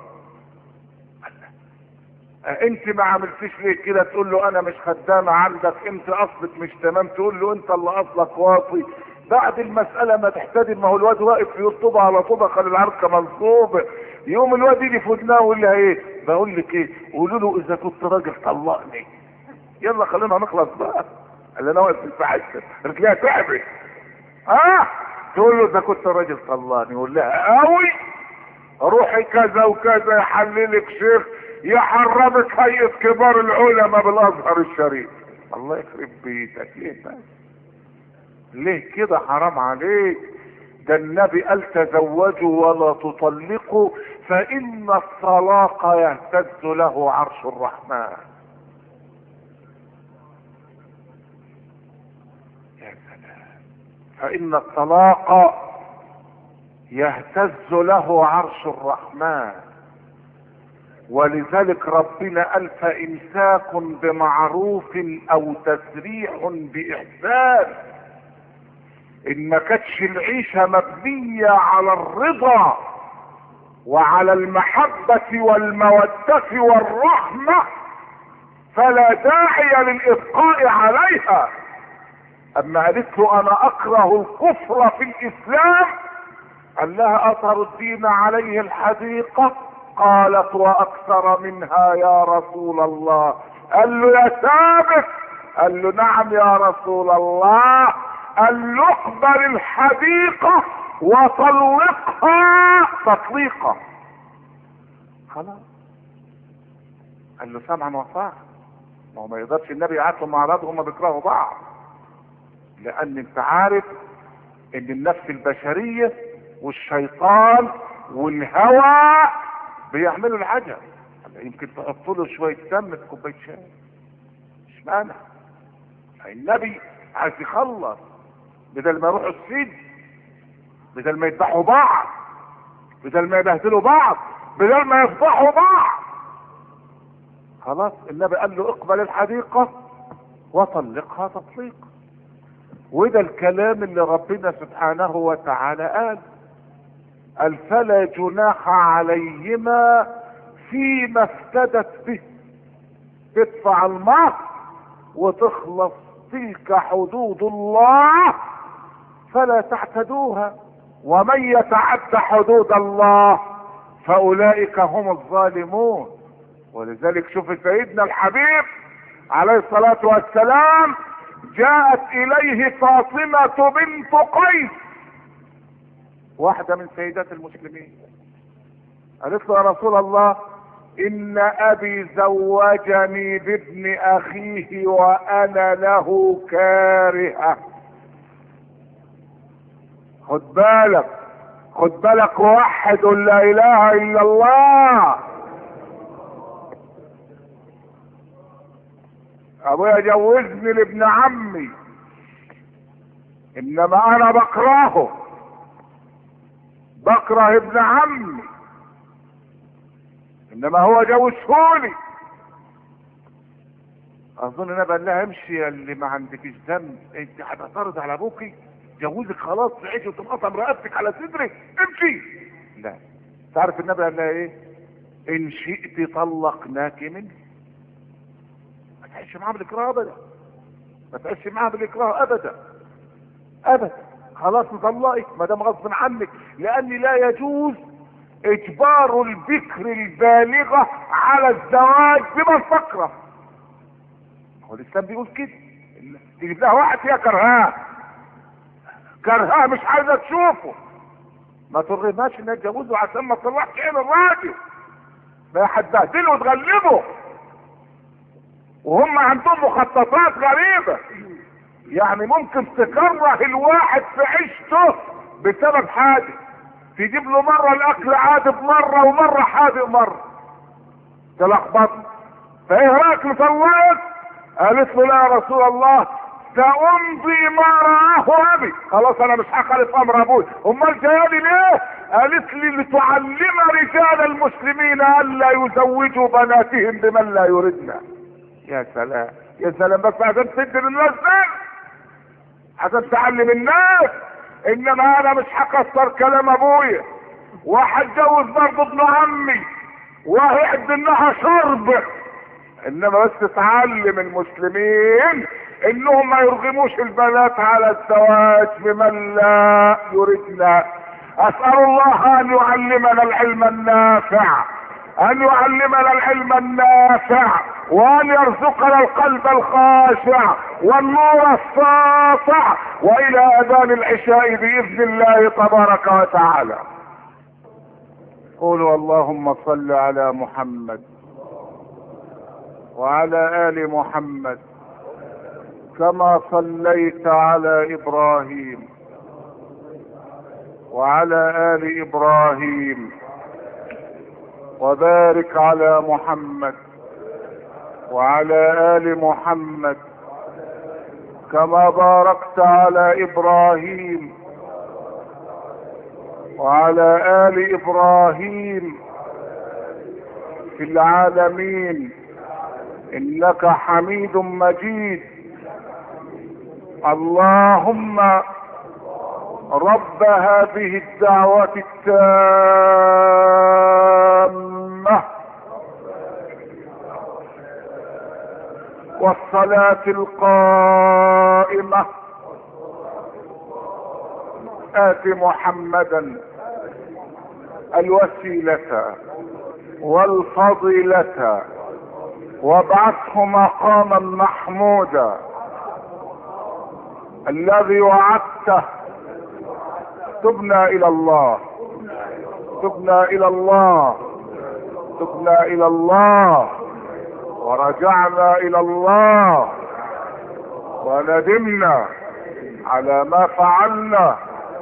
انت ما عملتيش ليه كده؟ تقول له انا مش خدامه عندك، انت اصلك مش تمام. تقول له انت اللي اصلك واطي. بعد المساله ما تحتدم، ما هو الواد واقف في طوبه على طوبه، خلي العركه منصوبه. يوم الواد يجي في ودناه ويقول لها ايه؟ بقول لك ايه؟ قولوا له اذا كنت راجل طلقني. يلا خلينا نخلص بقى. اللي انا واقف في الفحشه رجليها تعبت. تقول له اذا كنت راجل طلقني. يقول لها قوي، روحي كذا وكذا يحللك شيخ يحرمك هيئة كبار العلماء بالازهر الشريف. الله يخرب بيتك. ليه بس؟ ليه كده؟ حرام عليك. ده النبي قال تزوجوا ولا تطلقوا فان الطلاق يهتز له عرش الرحمن. يا سلام. فان الطلاق يهتز له عرش الرحمن. ولذلك ربنا قال فإمساك بمعروف او تسريح بإحسان. ان ما كانتش العيشة مبنية على الرضا وعلى المحبة والمودة والرحمة فلا داعي للإبقاء عليها. اما قالت له انا اكره الكفر في الاسلام، قال لها أتردين عليه الحديقة؟ قالت واكثر منها يا رسول الله. قال له يا ثابت؟ قال له نعم يا رسول الله. قال له اقبل الحديقة وطلقها تطليقة. خلاص. قال له سمعا وطاعة. ما هو ما يقدرش النبي يقعدهم مع بعض وهم بيكرهوا بعض، لان انت عارف ان النفس البشرية والشيطان والهوى بيعملوا العجب. يمكن تحط له شويه سم في كوبايه شاي، مش مانع. النبي عايز يخلص، بدل ما يروحوا السجن، بدل ما يذبحوا بعض، بدل ما يبهدلوا بعض، بدل ما يفضحوا بعض. خلاص النبي قال له اقبل الحديقه وطلقها تطليقا. وده الكلام اللي ربنا سبحانه وتعالى قال فلا جناح عليهما فيما افتدت به. تدفع المهر وتخلص. تلك حدود الله فلا تعتدوها ومن يتعد حدود الله فاولئك هم الظالمون. ولذلك شوف سيدنا الحبيب عليه الصلاة والسلام جاءت اليه فاطمة بنت قيس، واحدة من سيدات المسلمين، قالت له يا رسول الله ان ابي زوجني بابن اخيه وانا له كارهة. خد بالك، خد بالك، وحد لا اله الا الله. ابويا جوزني لابن عمي، انما انا بكرهه، بكره ابن عمي، انما هو جوزهولي. اظن انا بقول لها امشي يا اللي ما عندكش ذنب، انت هتعترض على ابوكي؟ جوزك خلاص تعيش وتنقطم رقبتك على صدرك، امشي. لا، تعرف النبي قال لها ايه؟ ان شئت طلقناك منه. ما تعيش معاها بالاكراه ابدا، ما تعيش معاها بالاكراه ابدا ابدا. خلاص نطلقك ما دام غصب عنك، لان لا يجوز اجبار البكر البالغة على الزواج بما تكره. هو الاسلام بيقول كده، تجيب لها واحد فيها كرهاه مش عايزه تشوفه، ما ترغمهاش انها تجوزه عشان ما تطلعش عين الراجل، ما هتبهدله وتغلبه. وهم عندهم مخططات غريبة، يعني ممكن تكره الواحد في عيشته بسبب حاجة، تجيب له مرة الاكل عادب مرة ومرة حادق مرة، تلخبط. فايه رايك نطلقك؟ قالت له لا يا رسول الله سأمضي ما رآه ابي، خلاص انا مش هخالف امر ابوي. امال جايالي ليه؟ قالت لي لتعلم رجال المسلمين الا يزوجوا بناتهم بمن لا يردنا. يا سلام يا سلام، بس عشان تدي للناس ده، عشان تعلم الناس. انما انا مش هكسر كلام ابويا، وهتجوز برضه ابن عمي وهيعد انها شرب. انما بس تعلم المسلمين انهم ما يرغموش البنات على الزواج بمن لا يردنا. اسأل الله ان يعلمنا العلم النافع، ان يعلمنا العلم النافع، وان يرزقنا القلب الخاشع والنور الساطع، والى اذان العشاء باذن الله تبارك وتعالى. قولوا اللهم صل على محمد وعلى ال محمد كما صليت على ابراهيم وعلى ال ابراهيم، وبارك على محمد وعلى ال محمد كما باركت على ابراهيم وعلى ال ابراهيم في العالمين انك حميد مجيد. اللهم رب هذه الدعوة التامة والصلاة القائمة آت محمدا الوسيلة والفضيلة وابعثه مقاما محمودا الذي وعدته. تبنا الى الله، تبنا الى الله، تبنا الى الله، ورجعنا الى الله، وندمنا على ما فعلنا،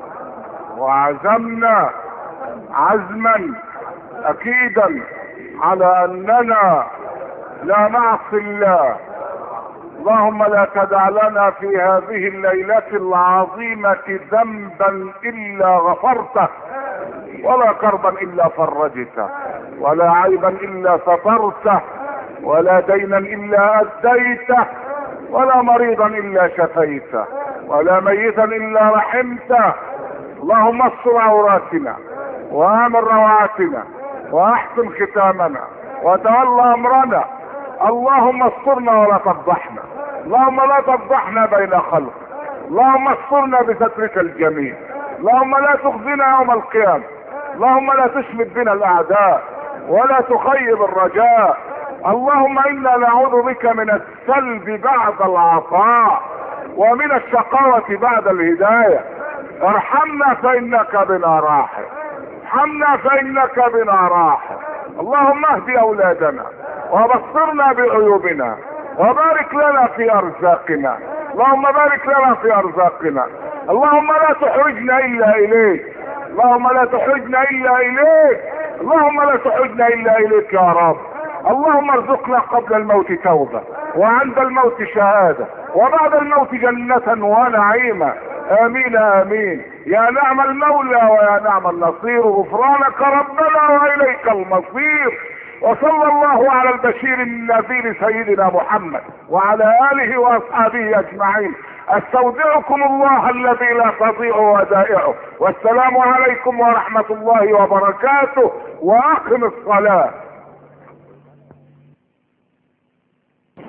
وعزمنا عزما اكيدا على اننا لا نعصي الله. اللهم لا تدع لنا في هذه الليلة العظيمة ذنبا الا غفرته، ولا كربا الا فرجته، ولا عيبا الا سترته، ولا دينا الا اديته، ولا مريضا الا شفيته، ولا ميتا الا رحمته. اللهم استر عوراتنا وامن روعاتنا واحسن ختامنا وتولى امرنا. اللهم استرنا ولا تفضحنا، اللهم لا تفضحنا بين خلق، اللهم استرنا بسترك الجميل، اللهم لا تخزنا يوم القيامة، اللهم لا تشمت بنا الاعداء ولا تخيب الرجاء. اللهم انا نعوذ بك من السلب بعد العطاء ومن الشقاوة بعد الهداية. ارحمنا فانك بنا راحم، ارحمنا فانك بنا راحم. اللهم اهد اولادنا وبصرنا بعيوبنا وبارك لنا في ارزاقنا، اللهم بارك لنا في ارزاقنا. اللهم لا تحرجنا الا اليك، اللهم لا تحرجنا الا اليك، اللهم لا تحرجنا الا اليك يا رب. اللهم ارزقنا قبل الموت توبة وعند الموت شهادة وبعد الموت جنة ونعيما. امين امين. يا نعم المولى ويا نعم النصير. غفرانك ربنا واليك المصير. وصلى الله على البشير النذير سيدنا محمد وعلى اله واصحابه اجمعين. استودعكم الله الذي لا تضيع ودائعه، والسلام عليكم ورحمة الله وبركاته. واقم الصلاة.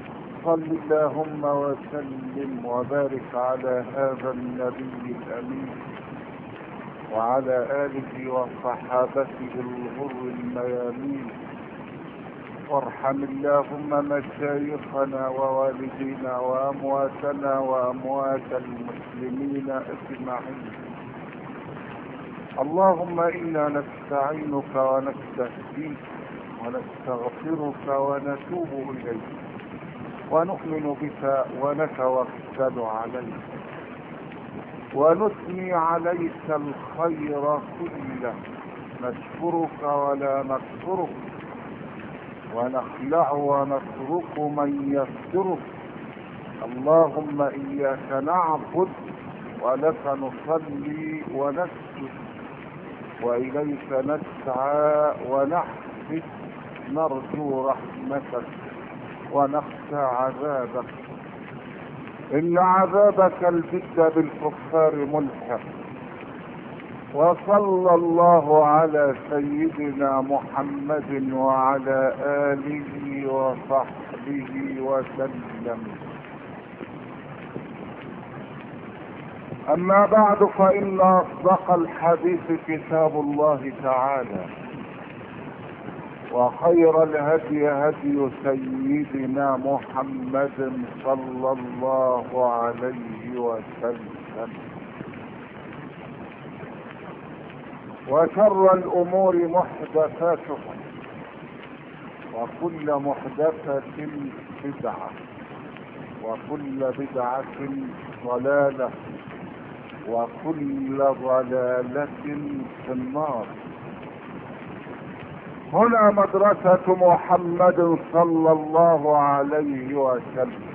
وصل اللهم وسلم وبارك على هذا النبي الأمين وعلى آله وصحابته الغر الميامين، وارحم اللهم مشايخنا ووالدينا وأمواتنا وأموات المسلمين أجمعين. اللهم إنا نستعينك ونستهديك ونستغفرك ونتوب إليك ونؤمن بك ونتوكل عليك ونثني عليك الخير كله، نشكرك ولا نكفرك ونخلع ونترك من يسترك. اللهم إياك نعبد ولك نصلي ونسجد وإليك نسعى ونحفد، نرجو رحمتك ونخشى عذابك، إن عذابك الجد بالكفار ملحق. وصلى الله على سيدنا محمد وعلى آله وصحبه وسلم. أما بعد، فإن أصدق الحديث كتاب الله تعالى، وخير الهدي هدي سيدنا محمد صلى الله عليه وسلم، وشر الأمور محدثاتها، وكل محدثة بدعة، وكل بدعة ضلالة، وكل ضلالة في النار. هنا مدرسة محمد صلى الله عليه وسلم،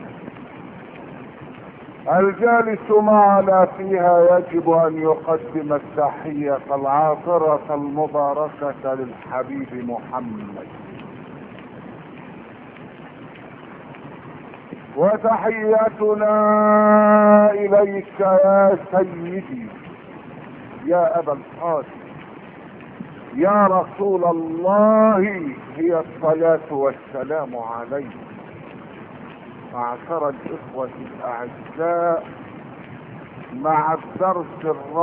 الجالس معنا فيها يجب أن يقدم التحية العاطرة المباركة للحبيب محمد، وتحيتنا إليك يا سيدي يا أبا القاسم يا رسول الله، هي الصلاة والسلام عليك. معشر الإخوة الأعزاء، مع الدرس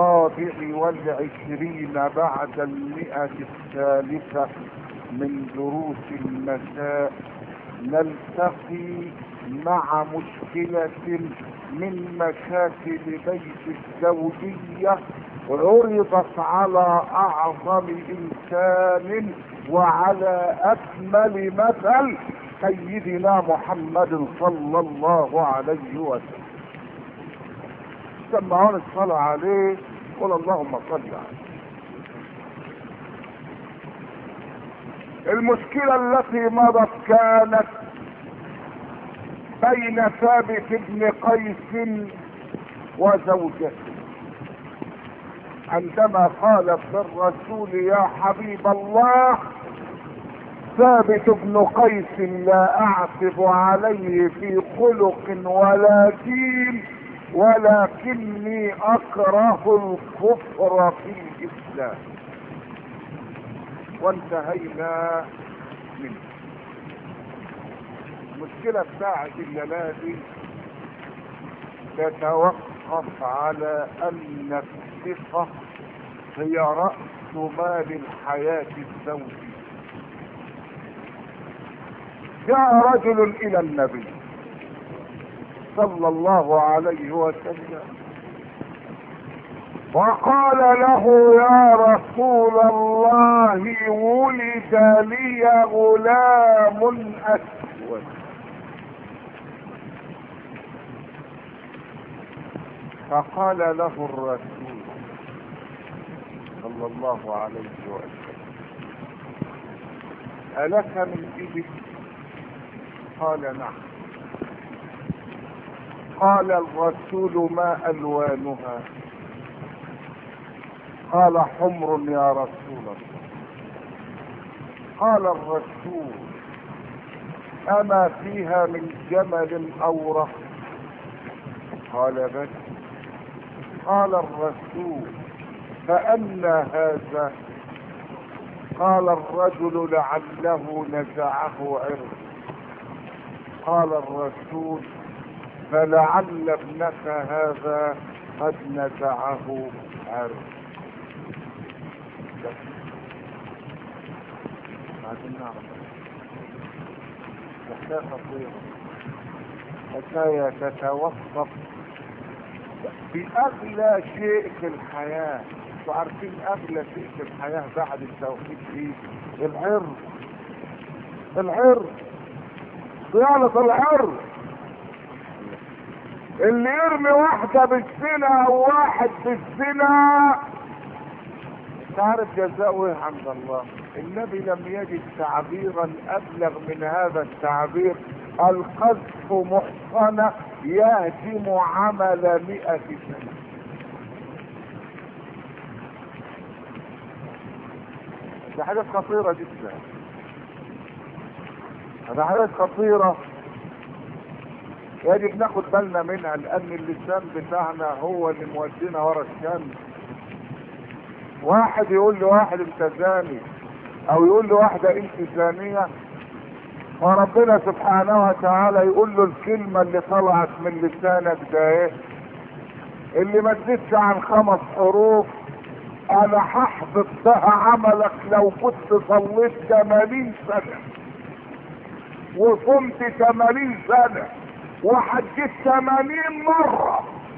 24 بعد 100 من دروس المساء، نلتقي مع مشكلة من مشاكل بيت الزوجية عرضت على أعظم إنسان وعلى أكمل مثل، سيدنا محمد صلى الله عليه وسلم. سمعون الصلاة عليه، قل اللهم صل عليه. المشكلة التي مضت كانت بين ثابت بن قيس وزوجته، عندما قالت للرسول يا حبيب الله، ثابت بن قيس لا أعتب عليه في خلق ولا دين، ولكني أكره الكفر في الإسلام. وانتهينا منه. المشكلة بتاعت الليلة تتوقف على أن الثقة هي رأس مال الحياة الزوجية. جاء رجل إلى النبي صلى الله عليه وسلم وقال له يا رسول الله، ولد لي غلام أسود. فقال له الرسول صلى الله عليه وسلم ألك من إبل؟ قال نعم. قال الرسول ما ألوانها؟ قال حمر يا رسول الله. قال الرسول أما فيها من جمل أورق؟ قال بل. قال الرسول فأنى هذا؟ قال الرجل لعله نزعه عرض. قال الرسول فلعل ابنك هذا قد نزعه عرض. عايزين نعرف حكاية خطيرة، حكاية تتوقف في اغلى شيء في الحياة. انتوا عارفين اغلى شيء في الحياة بعد التوحيد ايه؟ العرض. العرض، صيانة العرض. اللي يرمي واحدة بالزنا او واحد بالزنا انت عارف جزاؤه ايه عند الله؟ النبي لم يجد تعبيرا ابلغ من هذا التعبير: القذف محصنة يهدم عمل 100 سنة. دي حاجات خطيرة جدا، هذا حاجات خطيرة يجب ناخد بالنا منها، لان اللسان بتاعنا هو اللي مودينا ورا الشمس. واحد يقول لواحد انت زاني، او يقول لواحدة انت زانية، وربنا سبحانه وتعالى يقول له الكلمة اللي طلعت من لسانك ده ايه؟ اللي ما تزيدش عن 5 حروف، انا هحبط بها عملك لو كنت صليت 80 سنة وصمت 80 سنة وحجيت 80 مرة.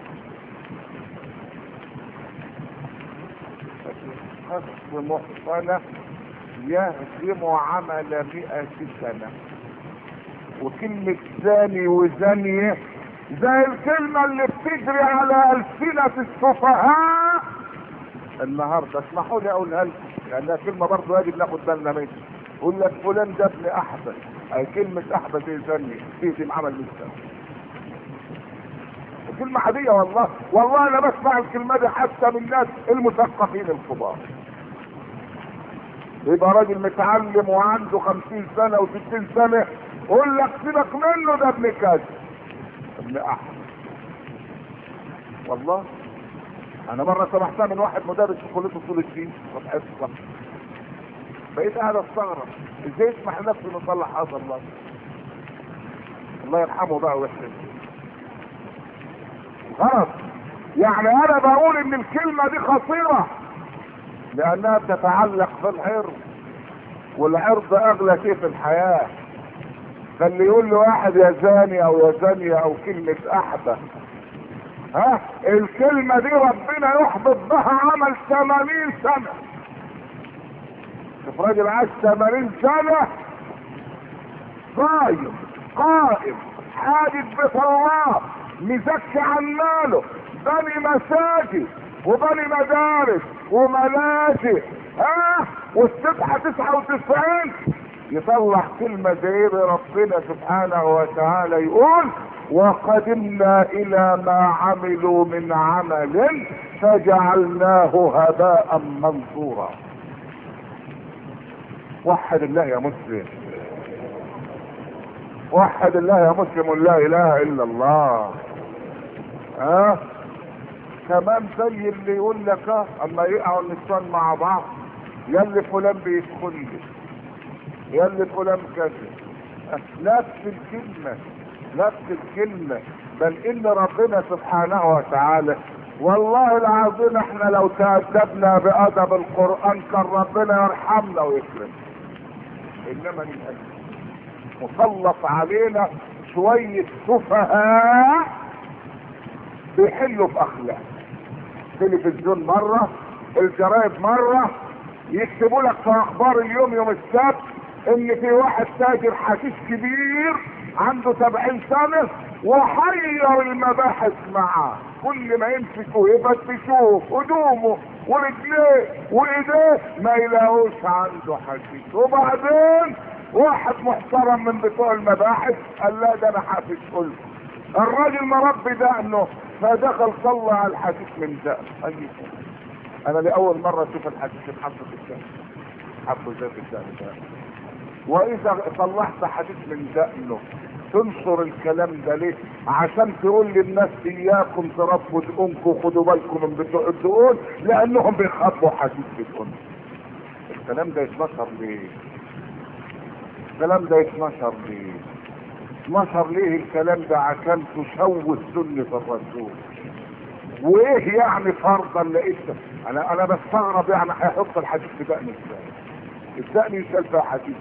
قذف محصنة يهدم عمل 100 سنة. وكلمة زاني وزانية زي الكلمة اللي بتجري على ألسنة السفهاء النهاردة. اسمحوا لي اقولها لكم لانها كلمة برضه يجب ناخد بالنا منها. يقول لك فلان ده ابن احبس، اي كلمة احبس ايه؟ زانية تهدم عمل 100 سنة. كلمة عادية والله، والله انا بسمع الكلمة دي حتى من الناس المثقفين الكبار. يبقى راجل متعلم وعنده 50 سنة و60 سنة يقول لك سيبك منه ده ابن كذا، ابن احمد. والله انا مرة سمعتها من واحد مدرس في كلية اصول الدين في حصة، بقيت قاعد استغرب ازاي يسمح لنفسه انه يصلح هذا الله. الله يرحمه بقى ويحسن. غلط. يعني انا بقول ان الكلمة دي خطيرة لانها بتتعلق في العرض، والعرض اغلى شيء في الحياة. فاللي يقول له واحد يا زاني او يا زانية او كلمة احبة، ها الكلمة دي ربنا يحبط بها عمل 80 سنة. شوف راجل عاش 80 سنة صايم قائم حاجب بيت الله مزكي عن ماله بني مساجد وبني مدارس وملاجئ، والسبحة 99 يطلع كلمة زي ربنا سبحانه وتعالى يقول وقدمنا الى ما عملوا من عمل فجعلناه هباء منثورا. وحد الله يا مسلم، وحد الله يا مسلم، لا اله الا الله. كمان زي اللي يقول لك اما يقعوا النسوان مع بعض يلي فلان بيدخل لي، يلي فلان كذا، نفس الكلمة نفس الكلمة. بل ان ربنا سبحانه وتعالى والله العظيم احنا لو تأدبنا بأدب القرآن كان ربنا يرحمنا ويكرم. انما للأسف مسلط علينا شوية سفهاء بيحلوا في اخلاق. تلفزيون مرة، الجرايد مرة، يكتبوا لك في اخبار اليوم يوم السبت ان في واحد تاجر حشيش كبير عنده 70 سنة وحير المباحث معاه، كل ما يمسكوا يفتشوه هدومه ورجليه وايديه ما يلاقوش عنده حشيش. وبعدين واحد محترم من بتوع المباحث قال لا ده انا حافظ كله. الراجل مربي دقنه فدخل صلى على الحشيش من دقنه. انا لاول مرة اشوف الحشيش اتحط في الدقن، حطه زي في الدقن ده. واذا طلعت حشيش من دقنه تنشر الكلام ده ليه؟ عشان تقول للناس اياكم تربوا دقنكم وخدوا بالكم من بتوع الدقون لانهم بيخبوا حشيش في دقنهم. الكلام ده يتنشر ليه؟ الكلام ده يتنشر ليه؟ نشر ليه الكلام ده؟ عشان تشوه سنة الرسول. وايه يعني فرضا لقيت؟ انا بستغرب يعني هيحط الحديث في دقن ازاي؟ الدقن يشال فيها حديث؟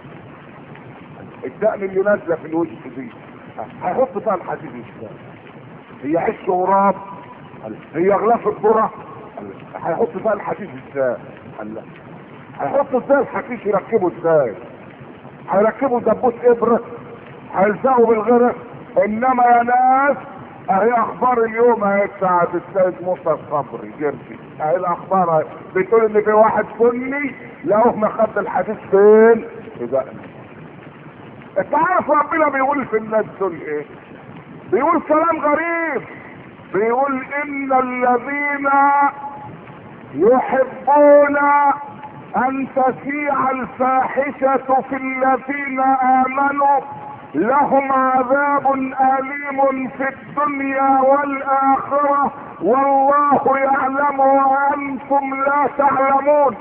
الدقن اللي نازله في الوجه دي هيحط فيها الحديث ازاي؟ هي عش غراب؟ هي غلاف الذره؟ هيحط فيها الحديث ازاي؟ هيحط ازاي الحديث؟ يركبه ازاي؟ هيركبوا دبوس ابره؟ هيلزقوا بالغرق؟ انما يا ناس اهي اخبار اليوم اهي بتاعت السيد موسى الصبري جربي اهي الاخبار بتقول ان في واحد سني لقوه مخد الحديث فين؟ في دقنه. انت عارف ربنا بيقول في الناس دول ايه؟ بيقول كلام غريب، بيقول ان الذين يحبون ان تشيع الفاحشة في الذين امنوا لهم عذاب أليم في الدنيا والآخرة والله يعلم وأنتم لا تعلمون.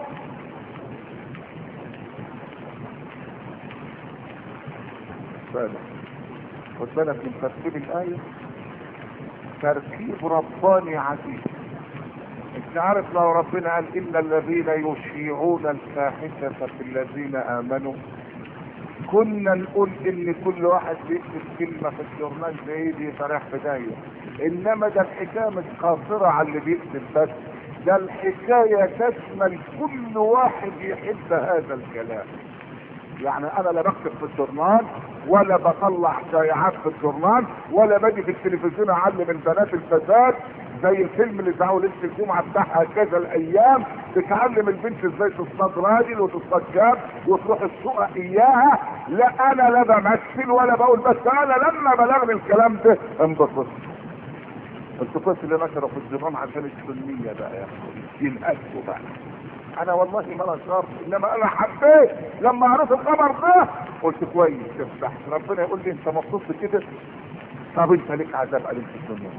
خد بالك من ترتيب الآية، ترتيب رباني عجيب. انت عارف لو ربنا قال إن الذين يشيعون الفاحشة في الذين آمنوا كنا نقول ان كل واحد بيكتب كلمة في الجورنال زي دي فرح بداية، انما ده الحكاية مش قاصرة على اللي بيكتب بس، ده الحكاية تشمل كل واحد يحب هذا الكلام. يعني انا لا بكتب في الجورنال ولا بطلع شائعات في الجورنال ولا باجي في التلفزيون اعلم البنات الفساد زي الفيلم اللي دعوا ليله الجمعه بتاعها كذا الايام، بتعلم البنت ازاي تصطاد راجل وتصطاد شاب وتروح السوق اياها. لا انا لا بمثل ولا بقول، بس انا لما بلغني الكلام ده انبسط. التقاط اللي نشروا في الجرام عشان السنيه بقى يا اخي ينقسوا بقى. انا والله ما انا شرط، انما انا حبيت لما عرفت الخبر ده قلت كويس تفتح ربنا يقول لي انت مبسوط كده، طب انت ليك عذاب عليك في الدنيا.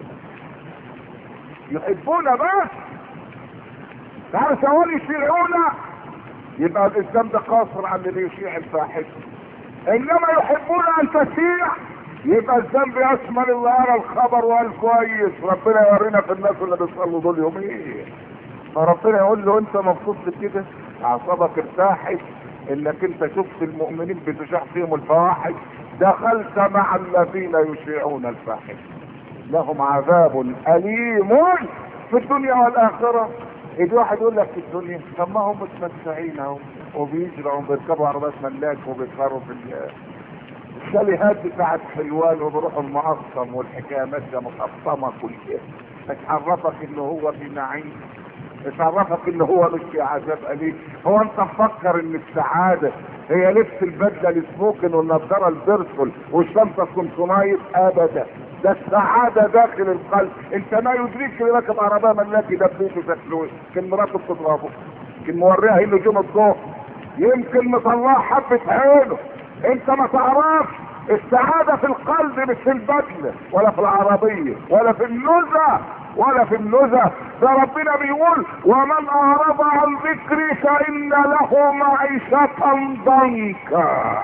يحبونا بقى تعرف ثواني يشيعونا، يبقى الاسلام ده قاصر على اللي بيشيع الفاحشه. انما يحبون ان تشيع يبقى الذنب يشمل اللي قرا الخبر وقال كويس. ربنا يورينا في الناس اللي بيصلوا دول يوم ايه، فربنا يقول له انت مبسوط كده، اعصابك ارتاحت انك انت شفت المؤمنين بتشاع فيهم الفواحش، دخلت مع الذين يشيعون الفاحش لهم عذاب اليم في الدنيا والاخره. يجي واحد يقول لك في الدنيا طب ما هم متمتعين اهو وبيجروا وبيركبوا عربيات ملاك وبيسهروا في الشاليهات بتاعت حلوان وبيروحوا المقطم والحكايه ماشيه مقطمه كل شيء. اتعرفك ان هو في نعيم، اتعرفك ان هو مش في عذاب اليم. هو انت مفكر ان السعاده هي لبس البدله السموكن والنضاره البرسل والشنطه الكونسونايت؟ ابدا، ده السعاده داخل القلب. انت ما يدريك اللي راكب عربيه ملاكي ده بيته شكله كان مراته بتضربه، كان موريها هي نجوم الظهر، يمكن مطلعها حبه عينه. انت ما تعرفش السعاده في القلب مش في البدله ولا في العربيه ولا في النزهه ولا في النزهه. ده ربنا بيقول ومن اعرض عن ذكري فان له معيشه ضنكا.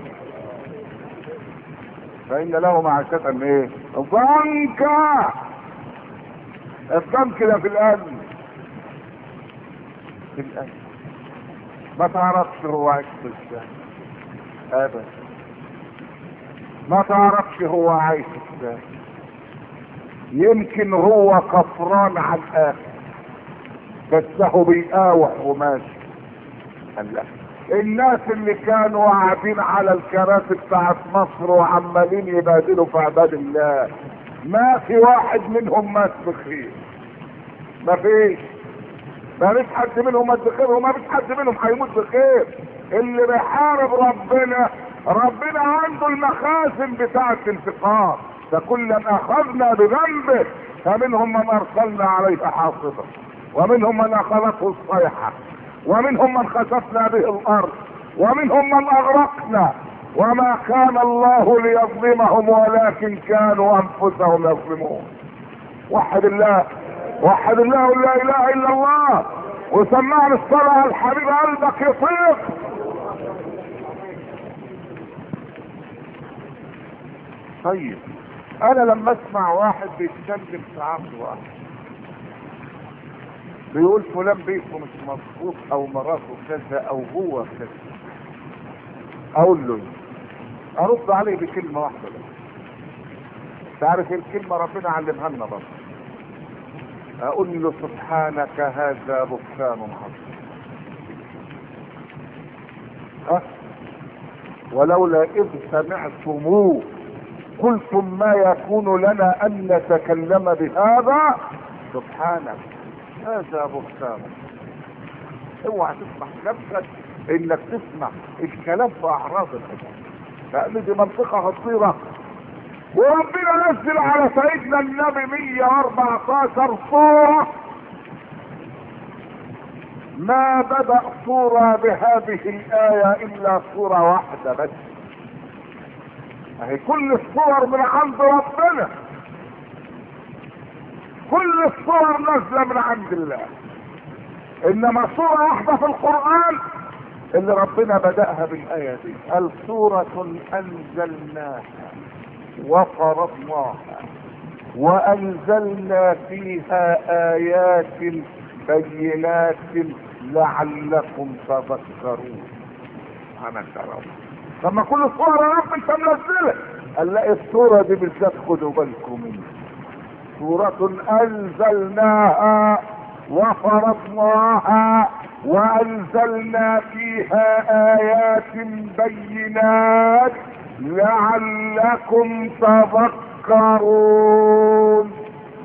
فان له معيشه ايه؟ ضنكا. الضنك ده في القلب، في القلب. ما تعرفش هو عايش ازاي ابدا، ما تعرفش هو عايش ازاي. يمكن هو كفران على الاخر بس هو بيقاوح وماشي. الله، الناس اللي كانوا قاعدين على الكراسي بتاعت مصر وعمالين يبادلوا في عباد الله ما في واحد منهم مات بخير، ما فيش حد منهم مات بخير وما فيش حد منهم هيموت بخير. اللي بيحارب ربنا عنده المخازن بتاعت الانتقام، فكلا اخذنا بذنبه فمنهم من ارسلنا عليه حاصبا ومنهم من اخذته الصيحه ومنهم من خسفنا به الارض ومنهم من اغرقنا وما كان الله ليظلمهم ولكن كانوا انفسهم يظلمون. وحد الله، وحد الله لا اله الا الله، وسمعنا الصلاه على الحبيب قلبك يطيق. طيب انا لما اسمع واحد بيتكلم في عقد واحد بيقول فلان بيته مش مظبوط او مراته كذا او هو كذا، اقول له ارد عليه بكلمه واحده بس. تعرف الكلمه ربنا علمها لنا برضه، اقول له سبحانك هذا بهتان عظيم. ولولا اذ سمعتموه قلتم ما يكون لنا ان نتكلم بهذا سبحانك هذا بهتان. اوعى تسمح نفسك انك تسمع الكلام في اعراض الحدود، لان دي منطقه خطيره. وربنا نزل على سيدنا النبي 114 صورة، ما بدأ صورة بهذه الآية إلا صورة واحدة بس. كل الصور من عند ربنا، كل الصور نازلة من عند الله، إنما صورة واحدة في القرآن اللي ربنا بدأها بالآية دي، قال سورة أنزلناها وفرضناها وأنزلنا فيها آيات بينات لعلكم تذكرون. أنا كرم لما كل الصورة يا رب انت منزلة، قال لا الصورة دي بالذات خدوا بالكم منها، سورة أنزلناها وفرضناها وأنزلنا فيها آيات بينات لعلكم تذكرون.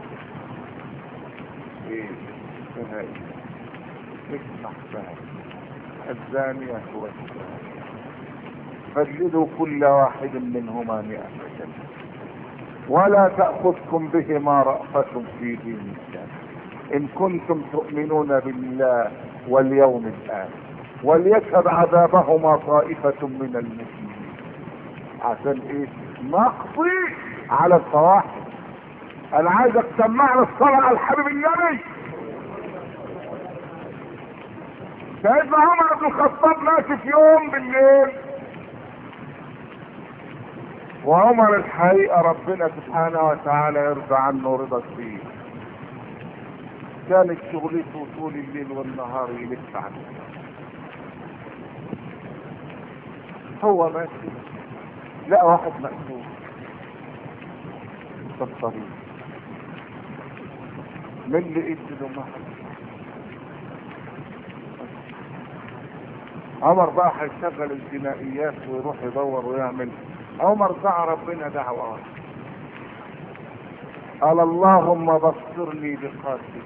اسمع فهم الزانية والزاني فاجلدوا كل واحد منهما 100 جلدة ولا تأخذكم بهما رأفة في دين الله إن كنتم تؤمنون بالله واليوم الآخر وليشهد عذابهما طائفة من المسلمين. عشان ايه؟ نقضي على الفواحش. انا عايزك تسمعنا الصلاة على الحبيب النبي. سيدنا عمر بن الخطاب ماشي في يوم بالليل، وعمر الحقيقة ربنا سبحانه وتعالى يرضى عنه رضا كبير، كانت شغلته طول الليل والنهار يلف عنه. هو ماشي لقى واحد مقتول في الطريق، من اللي له محل. عمر بقى هيشغل الجنائيات ويروح يدور ويعمل. عمر دعا ربنا دعوة، قال اللهم بصرني بقاتل.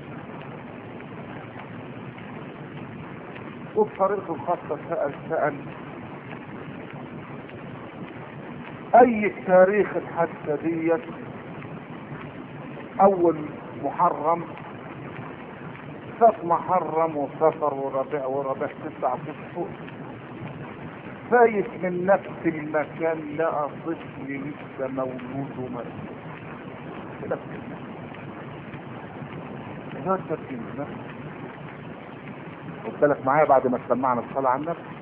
وبطريقه الخاصة سأل اي التاريخ الحادثة ديت اول محرم، فات محرم وصفر وربيع 9 اشهر، فايت من نفس المكان لقى طفل لسه مولود ومرسول في نفس المكان. خد بالك معايا بعد ما سمعنا الصلاة على النبي.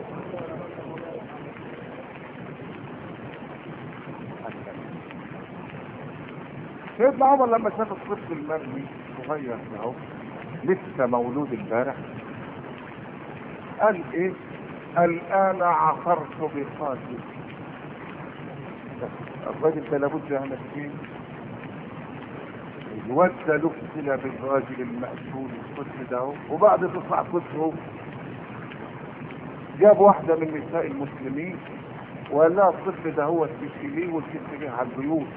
سيدنا عمر لما شاف الطفل المرمي صغير اهو لسه مولود امبارح قال ايه؟ الان عثرت بقاتل. الراجل ده لابد يعمل فيه الواد ده له صله بالراجل المقتول الطفل ده اهو. وبعد 9 اشهر جاب واحده من نساء المسلمين وقال لها الطفل ده هو تشيليه وتشيليه على البيوت.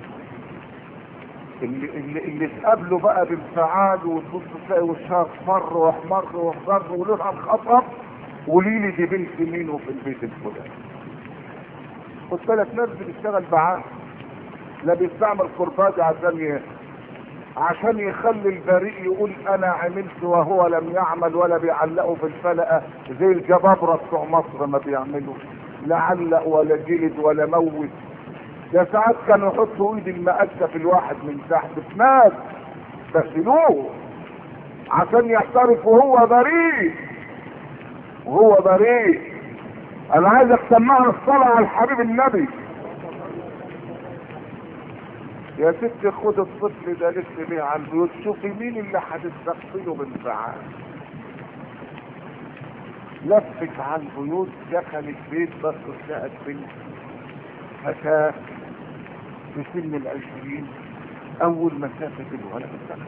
اللي تقابله بقى بانفعال وتبص تلاقي وشها اصفر واحمر واخضر ولونها انخطف، قولي لي دي بنت مين وفي البيت الفلاني. خد بالك ناس بتشتغل بعقل، لا بيستعمل كرباج عشان يخلي البريء يقول انا عملت وهو لم يعمل، ولا بيعلقوا في الفلقه زي الجبابره بتوع مصر ما بيعملوا، لا علق ولا جلد ولا موت. ده ساعات كانوا يحطوا ايد المقشه في الواحد من تحت بسناد بسلوه عشان يعترف وهو بريء، وهو بريء. انا عايزك تسمعنا الصلاة على الحبيب النبي. يا ست خد الطفل ده لف بيه على البيوت، شوفي مين اللي هتستقبله بانفعال. لفت على البيوت، دخلت بيت بس لقت بنت فتاة في سن ال20. اول ما شافت الولد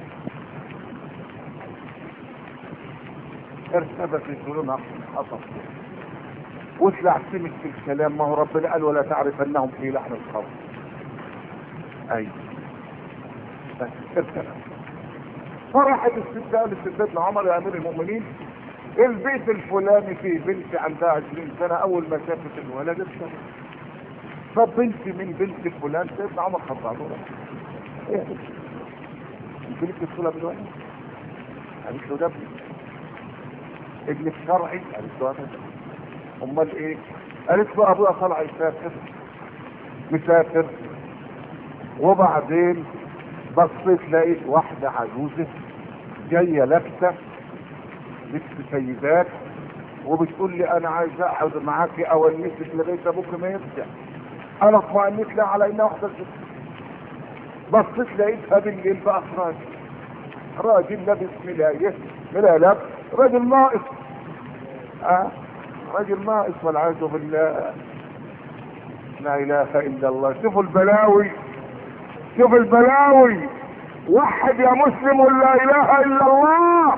ارتبكت لونها حصل وطلع سمك في الكلام. ما هو ربنا قال ولا تعرف انهم في لحن القول. اي بس ارتبك. فرحت الست قالت لسيدنا عمر يا امير المؤمنين البيت الفلاني فيه بنت عندها 20 سنة. اول ما شافت الولد ارتبك. طب بنتي من بنت فلان؟ سيدنا عمر خطأ له ايه انت لك الصلة بالولد؟ قالت له ده ابن الشرعي. قالت له هذا. امال ايه؟ قالت له ابويا طلع يسافر مسافر. وبعدين بصيت لقيت واحدة عجوزة جاية لابسة لبس سيدات وبتقول لي انا عايز اقعد معاكي اونسك لغايه ابوك ما يرجع. انا اطمئنت لها على انها واحدة ست. بصيت لقيتها بالليل بقى راجل لابس ملاية لابس راجل ناقص. راجل ناقص والعياذ بالله. لا اله الا الله. شوفوا البلاوي، شوف البلاوي. وحد يا مسلم لا اله الا الله.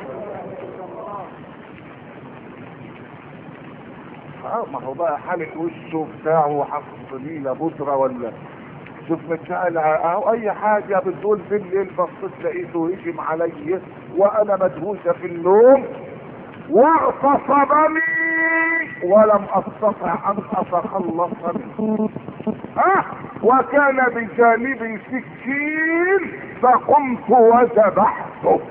ما هو بقى حالة وشه بتاعه وحط نيلة بودرة ولا شوف متشعل او اي حاجة. بتقول بالليل بصيت لقيته هجم علي وانا مدهوشة في النوم واغتصبني ولم استطع ان اتخلص منه. وكان بجانبي سكين فقمت وذبحته.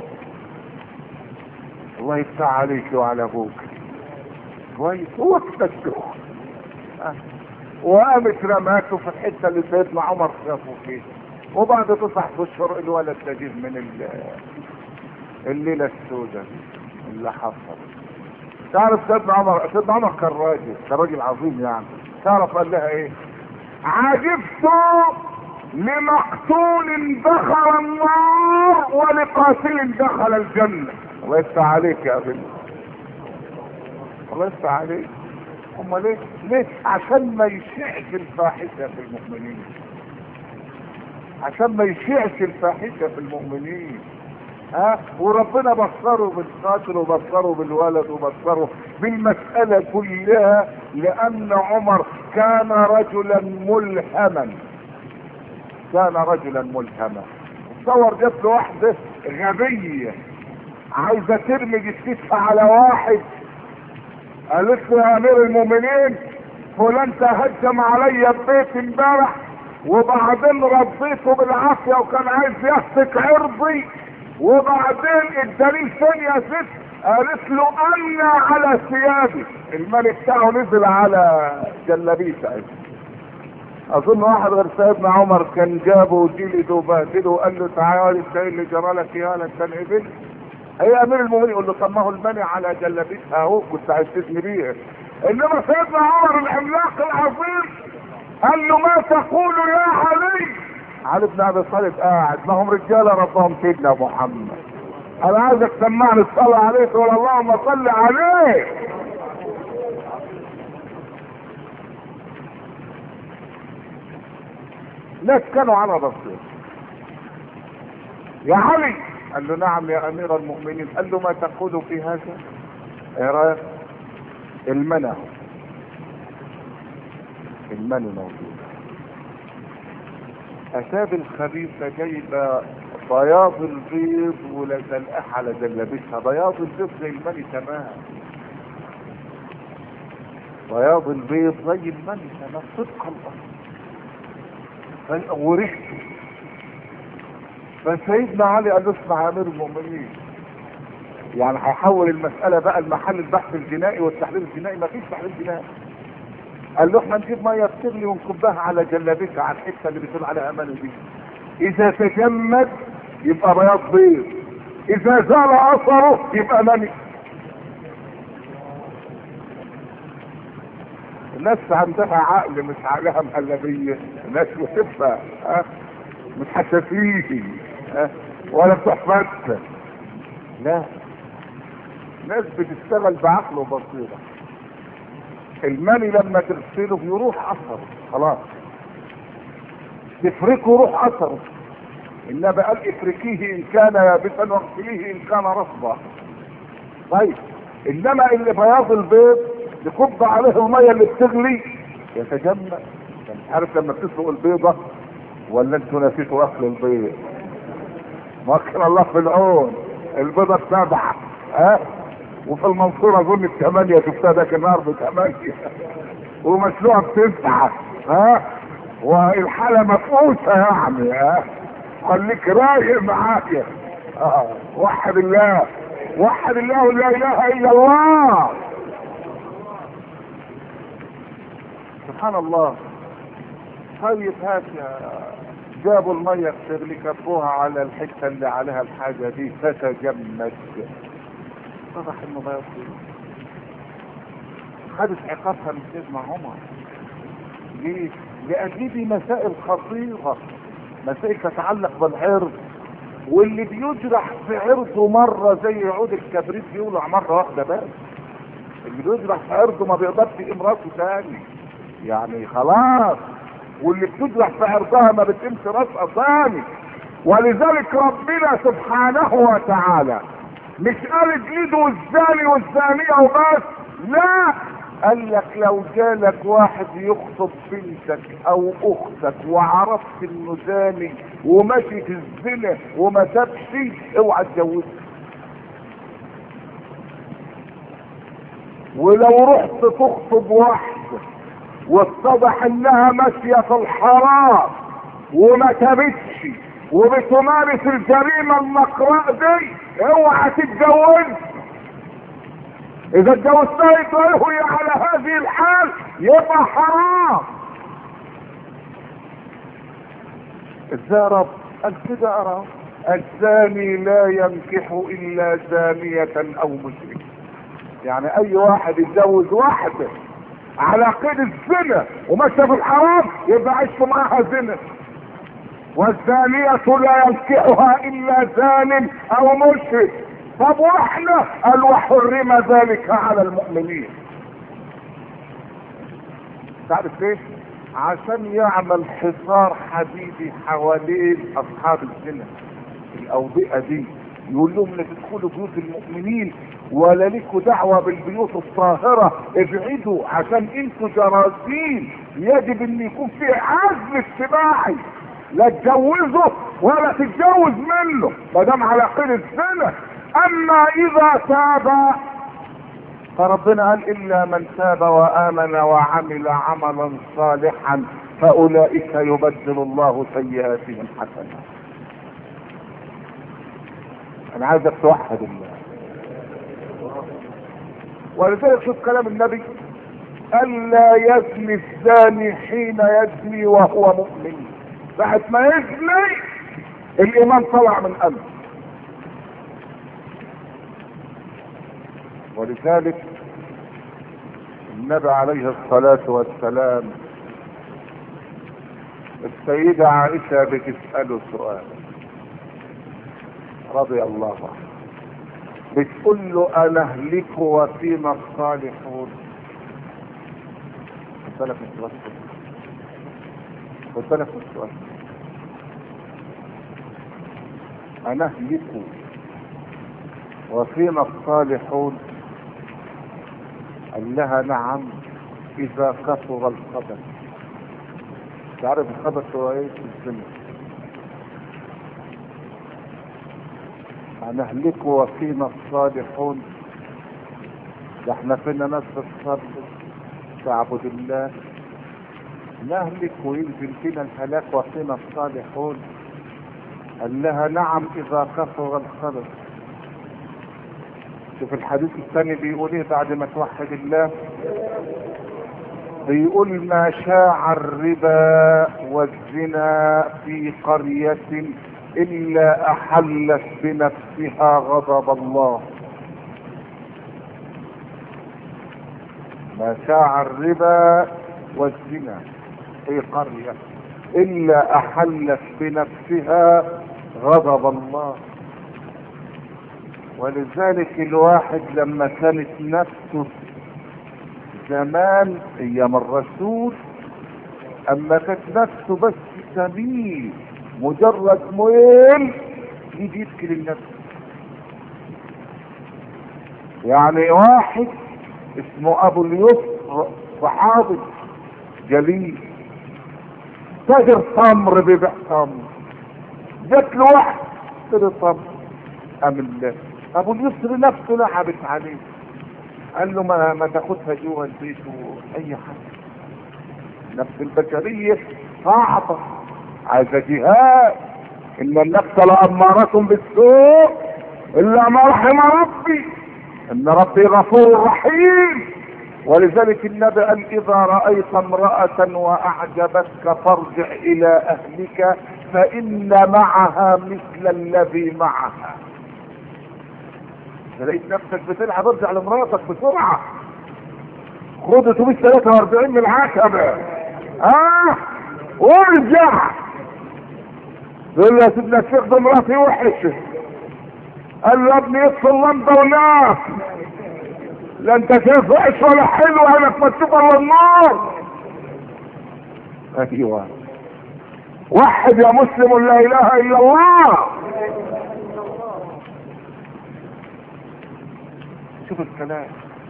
الله يفتح عليك وعلى ابوك. كويس هو كده الشغل. وقامت رماته في الحته اللي سيدنا عمر شافه فيه. وبعد 9 اشهر الولد تجيب من الليله السوداء اللي حصل. تعرف سيدنا عمر كان راجل عظيم يعني. تعرف قال لها ايه؟ عجبت لمقتول دخل النار ولقاتل دخل الجنه. الله يفتح عليك يا ابني. الله يفتح عليك. امال ليه؟ عشان ما يشيعش الفاحشه في المؤمنين. عشان ما يشيعش الفاحشه في المؤمنين. وربنا بصره بالقاتل وبصره بالولد وبصره بالمسألة كلها لأن عمر كان رجلا ملهما. كان رجلا ملهما. تصور جت له واحدة غبية عايزة ترمي جثتها على واحد. قالت له يا أمير المؤمنين فلان تهجم عليا البيت امبارح وبعدين ربيته بالعافية وكان عايز يهتك عرضي وبعدين الدليل فين يا ست؟ قالت له انا على ثيابي. المال بتاعه نزل على جلابيته. اظن واحد غير سيدنا عمر كان جابه وجلده وبهدله وقال له تعالى انت اللي جرى لك يا انت انهبل. هي امير المؤمنين يقول له طب ما هو المنع على جلابيتها اهو كنت عايز تسمي بيه. انما سيدنا عمر العملاق العظيم قال له ما تقول يا علي؟ علي بن ابي طالب قاعد. ما هم رجاله ربهم سيدنا محمد. انا عايزك تسمعني الصلاه عليه تقول اللهم صل عليه. ناس كانوا على بصير. يا علي قال له نعم يا امير المؤمنين. قال له ما تقول في هذا؟ ايه رايك؟ المنع موجود. اتاب الخبيثه جايبه بياض البيض ولزلقها على جلابتها. بياض البيض زي المني تمام. بياض البيض زي المني تمام صدق الله. وريحته. فسيدنا علي قال له اسمع يا امير المؤمنين يعني هيحول المساله بقى المحل البحث الجنائي والتحليل الجنائي. ما فيش تحليل جنائي. قال له احنا نجيب ميه بتغلي ونكبها على جلابتها على الحته اللي بتقول عليها امانه دي. اذا تجمد يبقى بياض بيض. اذا زال اثره يبقى مني. الناس عندها عقل مش عقلها مهلبيه. الناس بتفهم. مش حساسيه ولا بتوع فتة، لا، ناس بتشتغل بعقل وبصيرة. المني لما تغسله بيروح اثره خلاص، تفركه يروح اثره. النبي قال افركيه ان كان يابسا واغسليه ان كان رطبا. طيب انما اللي بياض البيض يكب عليه الميه اللي بتغلي يتجمد. انت مش عارف لما بتسلق البيضه ولا انتوا نسيتوا اكل البيض؟ مكن الله في العون. البيضه ب7 وفي المنصورة اظن ب8 شفتها ذاك النهار ب8 ومسلوقة ب9 والحالة مفقوسة يعني خليك رايق معايا. وحد الله، وحد الله، لا اله الا الله. سبحان الله. طيب هات جابوا المية بتغلي كبوها على الحتة اللي عليها الحاجة دي فتجمد. اتضح انه ما يصير. خدت عقابها من سيدنا عمر. ليه؟ لأن دي مسائل خطيرة، مسائل تتعلق بالعرض، واللي بيجرح في عرضه مرة زي عود الكبريت بيولع مرة واحدة بس. اللي بيجرح في عرضه ما بيقدرش يقيم راسه تاني، يعني خلاص. واللي بتجرح في عرضها ما بتقيمش راسها تاني. ولذلك ربنا سبحانه وتعالى مش قال اجلدوا الزاني والزانية وبس، لا، قال لك لو جالك واحد يخطب بنتك او اختك وعرفت انه زاني وماشي في الزنا وما تبشي اوعى تجوزه. ولو رحت تخطب واحدة واتضح انها ماشية في الحرام وما تبتش وبتمارس الجريمة المقراء دي اوعى تتجوز. اذا اتجوزتها وهي على هذه الحال يبقى حرام. ازاي يا رب؟ قال كده يا رب الزاني لا ينكح الا زانية او مشرك. يعني اي واحد يتجوز واحدة على قيد الزنا وماشية في الحرام يبقى عشت معها زنا. والزانية لا ينكحها الا زان او مشرك. طب واحنا قال وحرم ذلك على المؤمنين. تعرف ليه؟ عشان يعمل حصار حديدي حوالين اصحاب الزنا الاوبئة دي، يقول لهم لا تدخلوا بيوت المؤمنين ولا لكم دعوة بالبيوت الطاهرة، ابعدوا عشان انتوا جراثيم، يجب ان يكون في عزل اجتماعي، لا تجوزه ولا تتجوز منه ما دام على قيد الزنا. اما اذا تاب فربنا قال الا من تاب وامن وعمل عملا صالحا فاولئك يبدل الله سيئاتهم حسنات. انا عايزك توحد الله. ولذلك شوف كلام النبي الا يزني الزاني حين يزني وهو مؤمن. بعد ما يزني الايمان طلع من قلبه. ولذلك النبي عليه الصلاة والسلام السيدة عائشة بتسأله سؤال رضي الله عنه، بتقول له أنهلك وفينا الصالحون. خد بالك من السؤال، خد بالك من السؤال. أنهلك وفينا الصالحون؟ قال لها نعم إذا كثر الخبث. تعرف الخبث هو ايه؟ الزنا. هنهلك وفينا الصالحون؟ ده احنا فينا ناس تصلي تعبد الله، نهلك وينزل فينا الهلاك وفينا الصالحون؟ قال لها نعم إذا كثر الخبث. شوف الحديث الثاني بيقول ايه بعد ما توحد الله؟ بيقول ما شاع الربا والزنا في قرية الا احلت بنفسها غضب الله. ما شاع الربا والزنا في قرية الا احلت بنفسها غضب الله. ولذلك الواحد لما كانت نفسه زمان ايام الرسول، اما كانت نفسه بس سبيل مجرد ميل يجي يبكي النفس. يعني واحد اسمه ابو اليسر صحابي جليل تاجر تمر بيبيع تمر، جات له واحد اشتري تمر، قام ابو اليسر نفسه لعبت عليه، قال له ما تاخدها جوه البيت واي حاجه. نفس البشريه صعبه عايزه جهاد، ان النفس لاماره بالسوء الا ما رحم ربي، ان ربي غفور رحيم. ولذلك النبي قال اذا رايت امراه واعجبتك فارجع الى اهلك فان معها مثل الذي معها. اذا لقيت نفسك بتلعب ارجع لمراتك بسرعه، خد اتوبيس 43 من العتبه وارجع. يقول له يا سيدنا الشيخ ده مراتي وحشه. قال له يا ابني اطفي اللمبه ونام، لا انت شايف وحش ولا حلو، انك ما تشوف الا النار. ايوه وحد يا مسلم لا اله الا الله. شوف الكلام،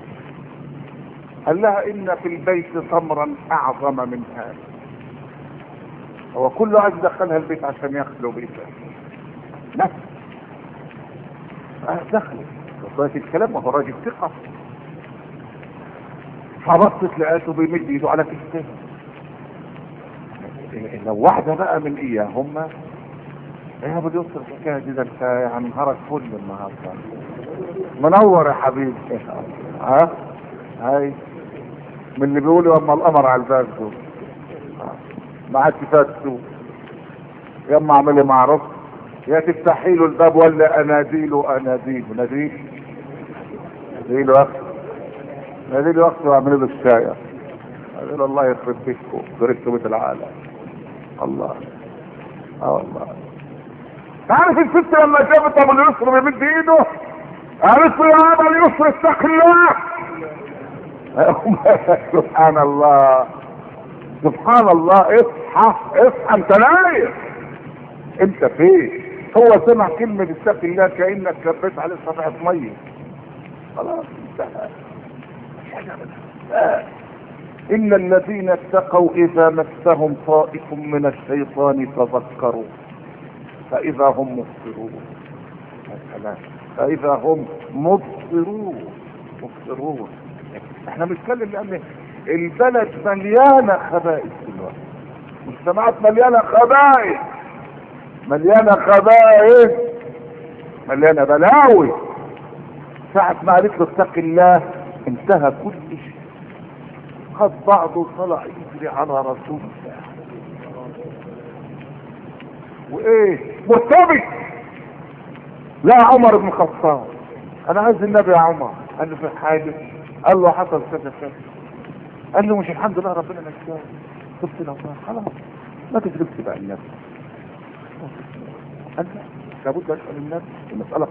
قال لها ان في البيت تمرا اعظم من هذا. هو كله عايز يدخلها البيت عشان يخلو بيتها، نفس دخلت وصلت الكلام وهو راجل ثقه. فبصت لقيته بيمد ايده على كتفها. لو واحده بقى من اياهم يا ابو اليسر الحكايه دي، ده انت يعني نهارك فل النهارده منور يا حبيبي. هاي من اللي بيقولوا اما القمر على الباب دول ما عادش فاتوا، يا اما اعملي معروف يا تفتحي له الباب ولا اناديله ناديله اخته واعملي له الشاي. قال الله يخرب بيتكم دركتوا بيت العالم. الله والله. تعرف الست لما جابت ابو اليسر بيمد ايده قالت له يا ابو اليسر اتق الله. سبحان الله سبحان الله. اصحى انت نايم، انت فين؟ هو سمع كلمة اتق الله كأنك كبيت عليه صفحة مية، خلاص انتهى. إن الذين اتقوا إذا مسهم طائف من الشيطان تذكروا فإذا هم مبصرون. فإذا هم مبصرون. احنا بنتكلم لأن البلد مليانة خبائث دلوقتي، مجتمعات مليانة خبائث، مليانة بلاوي. ساعة ما قالت له اتق الله انتهى كل شيء. خد بعضه وطلع يجري على رسول الله وايه مرتبط. لا عمر بن الخطاب انا عايز النبي يا عمر. قال له في حاجه؟ قال له حصل كذا كذا. قال له مش الحمد لله ربنا نجاك، شفت لو خلاص ما تجربش بقى النبي. قال لابد اسال النبي، المساله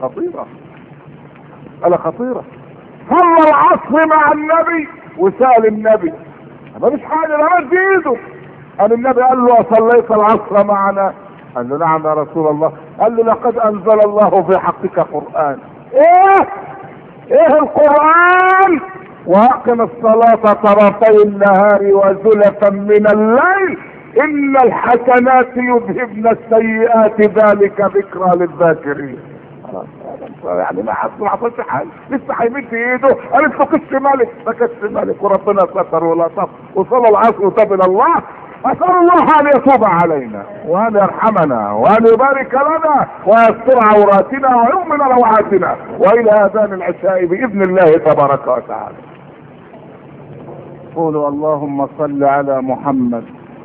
خطيره. صلى العصر مع النبي وسال النبي ما فيش حاجه، لا مد ايده. قال النبي قال له اصليت العصر معنا؟ قال له نعم يا رسول الله. قال له لقد انزل الله في حقك قرآن. ايه القرآن؟ واقم الصلاة طرفي النهار وزلفا من الليل ان الحسنات يذهبن السيئات ذلك ذكرى للذاكرين. يعني ما حصلش حاجه، لسه هيمد ايده قالت له كش مالك، ما كش مالك وربنا ستر ولطف وصلى العصر وتاب الى الله. اسال الله ان يتوب علينا وان يرحمنا وان يبارك لنا ويستر عوراتنا ويؤمن روعاتنا والى اذان العشاء باذن الله تبارك وتعالى. قولوا اللهم صل على محمد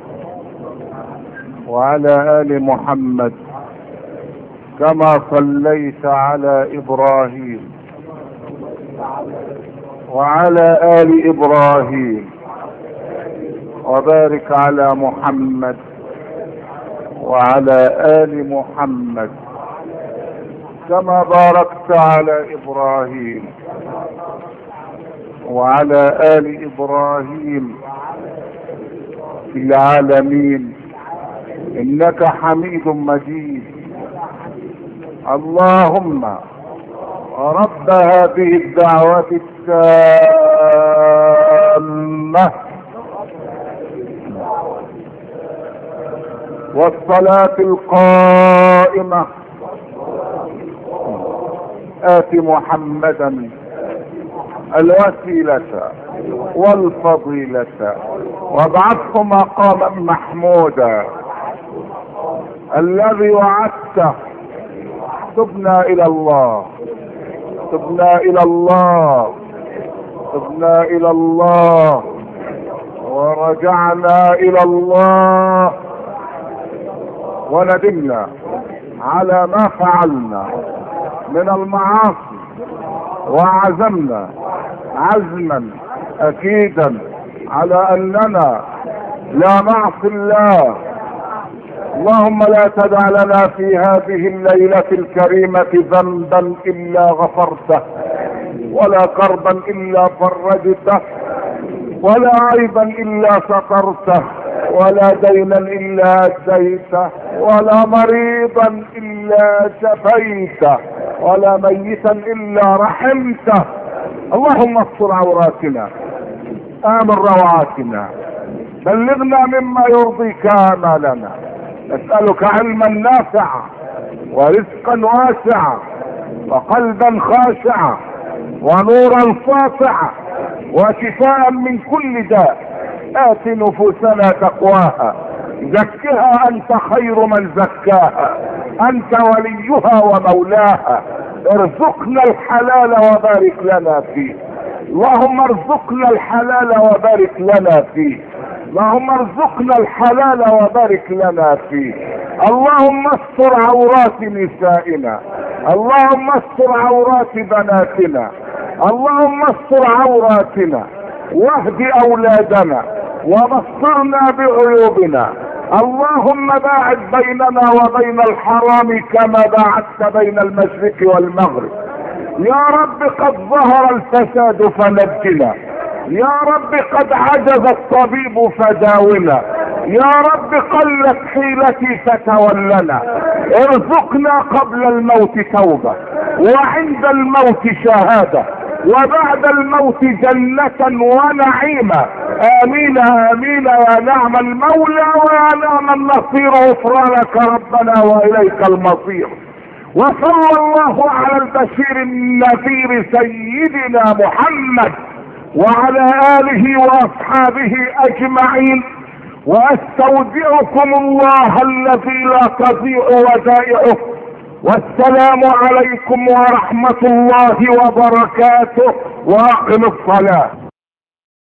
وعلى ال محمد كما صليت على ابراهيم وعلى ال ابراهيم وبارك على محمد وعلى آل محمد كما باركت على إبراهيم وعلى آل إبراهيم في العالمين إنك حميد مجيد. اللهم رب هذه الدعوة التامة والصلاة القائمة آت محمدا الوسيلة والفضيلة وابعثه مقاما محمودا الذي وعدته. تبنا إلى الله، تبنا إلى الله، تبنا إلى الله، ورجعنا إلى الله، وندمنا على ما فعلنا من المعاصي، وعزمنا عزما أكيدا على أننا لا نعصي الله. اللهم لا تدع لنا في هذه الليلة الكريمة ذنبا إلا غفرته، ولا كربا إلا فرجته، ولا عيبا إلا سترته، ولا دينا إلا أديته، ولا مريضا إلا شفيته، ولا ميتا إلا رحمته. اللهم استر عوراتنا، آمن روعاتنا، بلغنا مما يرضيك آمالنا. نسألك علما نافعا ورزقا واسعا وقلبا خاشعا ونورا ساطعا وشفاء من كل داء. آت نفوسنا تقواها، زكها أنت خير من زكاها، أنت وليها ومولاها. ارزقنا الحلال وبارك لنا فيه، اللهم ارزقنا الحلال وبارك لنا فيه، اللهم ارزقنا الحلال وبارك لنا فيه. اللهم استر عورات نسائنا، اللهم استر عورات بناتنا، اللهم استر عوراتنا، واهد اولادنا وبصرنا بعيوبنا. اللهم باعد بيننا وبين الحرام كما باعدت بين المشرق والمغرب. يا رب قد ظهر الفساد فنجنا، يا رب قد عجز الطبيب فداونا، يا رب قلت حيلتي فتولنا. ارزقنا قبل الموت توبة، وعند الموت شهادة، وبعد الموت جنة ونعيما. امين امين يا نعم المولى ويا نعم النصير. غفرانك ربنا واليك المصير. وصلى الله على البشير النذير سيدنا محمد وعلى آله وأصحابه أجمعين. وأستودعكم الله الذي لا تضيع ودائعه. والسلام عليكم ورحمة الله وبركاته. وأقم الصلاة.